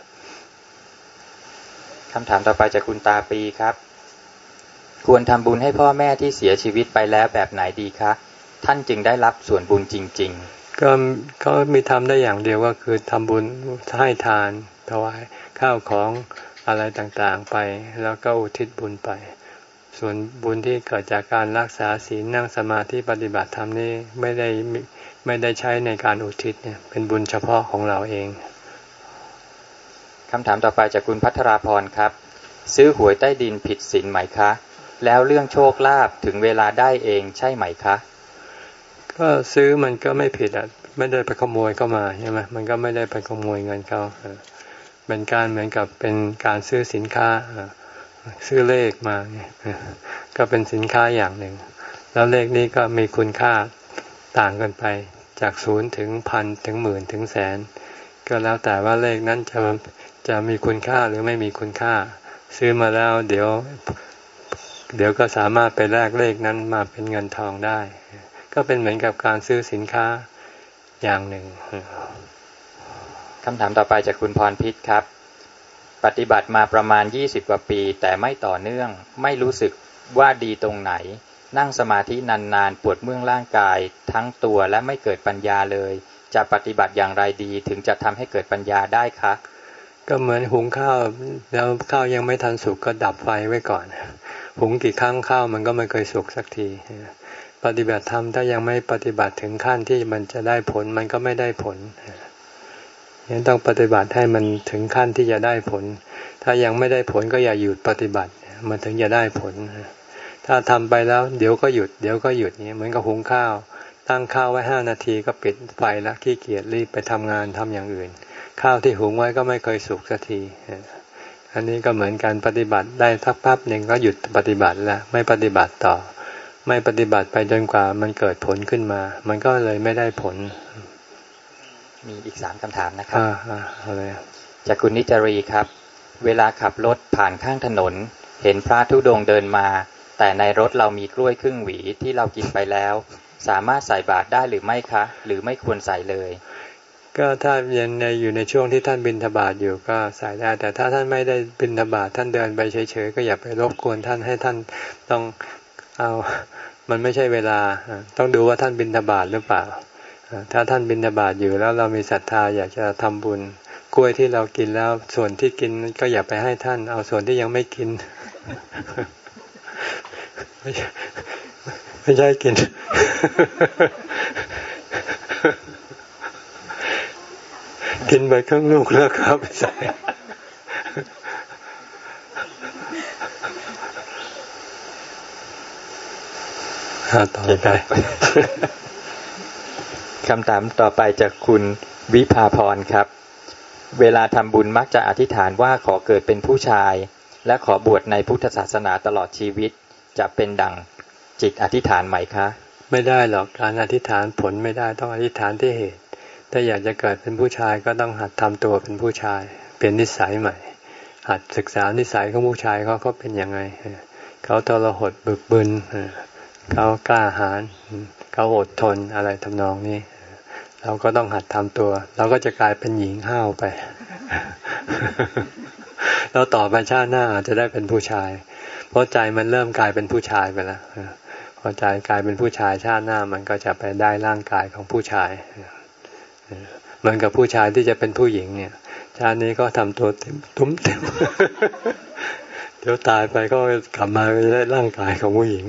คำถามต่อไปจากคุณตาปีครับควรทำบุญให้พ่อแม่ที่เสียชีวิตไปแล้วแบบไหนดีคะท่านจึงได้รับส่วนบุญจริงๆ
ก็เขามีทำได้อย่างเดียวก็คือทำบุญให้ทานถวายข้าวของอะไรต่างๆไปแล้วก็อุทิศบุญไปส่วนบุญที่เกิดจากการรักษาศีลนั่งสมาธิปฏิบัติธรรมนี่ไม่ได้ไม่ได้ใช้ในการอุทิศเนี่ยเป็นบุญเฉพาะของเราเอง
คำถามต่อไปจากคุณพัทราพรครับซื้อหวยใต้ดินผิดศีลไหมคะแล้วเรื่องโชคลาภถึงเวลาได้เองใช่ไหมคะ
ก็ซื้อมันก็ไม่ผิดอ่ะไม่ได้ไปขโมยเข้ามาใช่ไหมมันก็ไม่ได้ไปขโมยเงินเขาเป็นการเหมือนกับเป็นการซื้อสินค้าซื้อเลขมาก็เป็นสินค้าอย่างหนึ่งแล้วเลขนี้ก็มีคุณค่าต่างกันไปจากศูนย์ถึงพันถึงหมื่นถึงแสนก็แล้วแต่ว่าเลขนั้นจะจะมีคุณค่าหรือไม่มีคุณค่าซื้อมาแล้วเดี๋ยวเดี๋ยวก็สามารถไปแลกเลขนั้นมาเป็นเงินทองได้ก็เป็นเหมือนกับการซื้อสินค้าอย่างหนึ่ง
คำถามต่อไปจากคุณพรพิษครับปฏิบัติมาประมาณยี่สิบกว่าปีแต่ไม่ต่อเนื่องไม่รู้สึกว่าดีตรงไหนนั่งสมาธินานๆปวดเมื่อยร่างกายทั้งตัวและไม่เกิดปัญญาเลยจะปฏิบัติอย่างไรดีถึงจะทำให้เกิดปัญญาได้คะ
ก็เหมือนหุงข้าวแล้วข้าวยังไม่ทันสุกก็ดับไฟไว้ก่อนหุงกี่ครั้งข้าวมันก็ไม่เคยสุกสักทีปฏิบัติธรรมถ้ายังไม่ปฏิบัติถึงขั้นที่มันจะได้ผลมันก็ไม่ได้ผลยังต้องปฏิบัติให้มันถึงขั้นที่จะได้ผลถ้ายังไม่ได้ผลก็อย่าหยุดปฏิบัติมันถึงจะได้ผลถ้าทำไปแล้วเดี๋ยวก็หยุดเดี๋ยวก็หยุดนี้เหมือนกับหุงข้าวตั้งข้าวไว้ห้านาทีก็ปิดไฟแล้วขี้เกียจรีบไปทำงานทำอย่างอื่นข้าวที่หุงไว้ก็ไม่เคยสุกสักทีอันนี้ก็เหมือนการปฏิบัติได้สักพักหนึ่งก็หยุดปฏิบัติแล้วไม่ปฏิบัติต่อไม่ปฏิบัติไปจนกว่ามันเกิดผลขึ้นมามันก็เลยไม่ได้ผล
มีอีกสามคำถามนะครับ
อ่าอะไร
จากคุณนิจารีครับเวลาขับรถผ่านข้างถนนเห็นพระธุดงค์เดินมาแต่ในรถเรามีกล้วยครึ่งหวีที่เรากินไปแล้วสามารถใส่บาตรได้หรือไม่คะหรือไม่ควรใส่เลย
ก็ถ้ายังในอยู่ในช่วงที่ท่านบิณฑบาตอยู่ก็ใส่ได้แต่ถ้าท่านไม่ได้บิณฑบาตท่านเดินไปเฉยๆก็อย่าไปรบกวนท่านให้ท่านต้องเอามันไม่ใช่เวลาต้องดูว่าท่านบิณฑบาตหรือเปล่าถ้าท่านบิณฑบาตอยู่แล้วเรามีศรัทธาอยากจะทำบุญกล้วยที่เรากินแล้วส่วนที่กินก็อย่าไปให้ท่านเอาส่วนที่ยังไม่กินไม่ใช่ไม่ใช่กินกินไปครึ่งลูกแล้วครับใส่ต่อไป
คำถามต่อไปจากคุณวิภาพรครับเวลาทำบุญมักจะอธิษฐานว่าขอเกิดเป็นผู้ชายและขอบวชในพุทธศาสนาตลอดชีวิตจะเป็นดังจิตอธิษฐานไหมคะ
ไม่ได้หรอกการอธิษฐานผลไม่ได้ต้องอธิษฐานที่เหตุถ้าอยากจะเกิดเป็นผู้ชายก็ต้องหัดทำตัวเป็นผู้ชายเปลี่ยนนิสัยใหม่หัดศึกษานิสัยของผู้ชายเขาเขาเป็นยังไงเขาทรหดบึกบึนเขากล้าหาญเขาอดทนอะไรทำนองนี้เราก็ต้องหัดทำตัวเราก็จะกลายเป็นหญิงห้าวไปแล้วต่อไปชาติหน้าอาจจะได้เป็นผู้ชายเพราะใจมันเริ่มกลายเป็นผู้ชายไปแล้วพพอใจกลายเป็นผู้ชายชาติหน้ามันก็จะไปได้ร่างกายของผู้ชายเหมือนกับผู้ชายที่จะเป็นผู้หญิงเนี่ยชาตินี้ก็ทำตัวเต็มตุ้มเต็ม เดี๋ยวตายไปก็กลับมาได้ร่างกายของผู้หญิง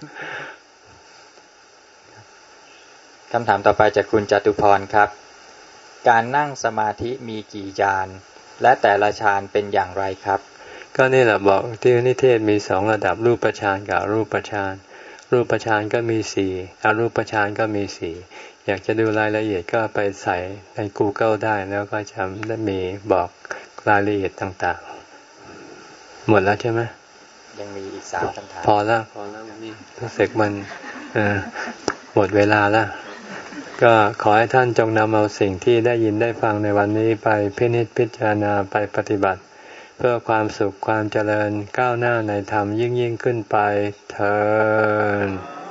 คำถามต่อไปจากคุณจตุพรครับการนั่งสมาธิมีกี่ฌานและแต่ละฌานเป็นอย่างไรครับ
ก็นี่แหละบอกที่นิเทศมีสองระดับรูปฌานกับอรูปฌานรูปฌานก็มีสี่อรูปฌานก็มีสี่อยากจะดูรายละเอียดก็ไปใส่ใน Google ได้แล้วก็จะได้มีบอกรายละเอียดต่างๆหมดแล้วใช่ไหม
ยังมีอีกสามคำถาม
พอแล้วพอแล้วนี่รู้สึกมันเออหมดเวลาแล้วก็ขอให้ท่านจงนำเอาสิ่งที่ได้ยินได้ฟังในวันนี้ไปพินิจพิจารณาไปปฏิบัติเพื่อความสุขความเจริญก้าวหน้าในธรรมยิ่งยิ่งขึ้นไปเทอญ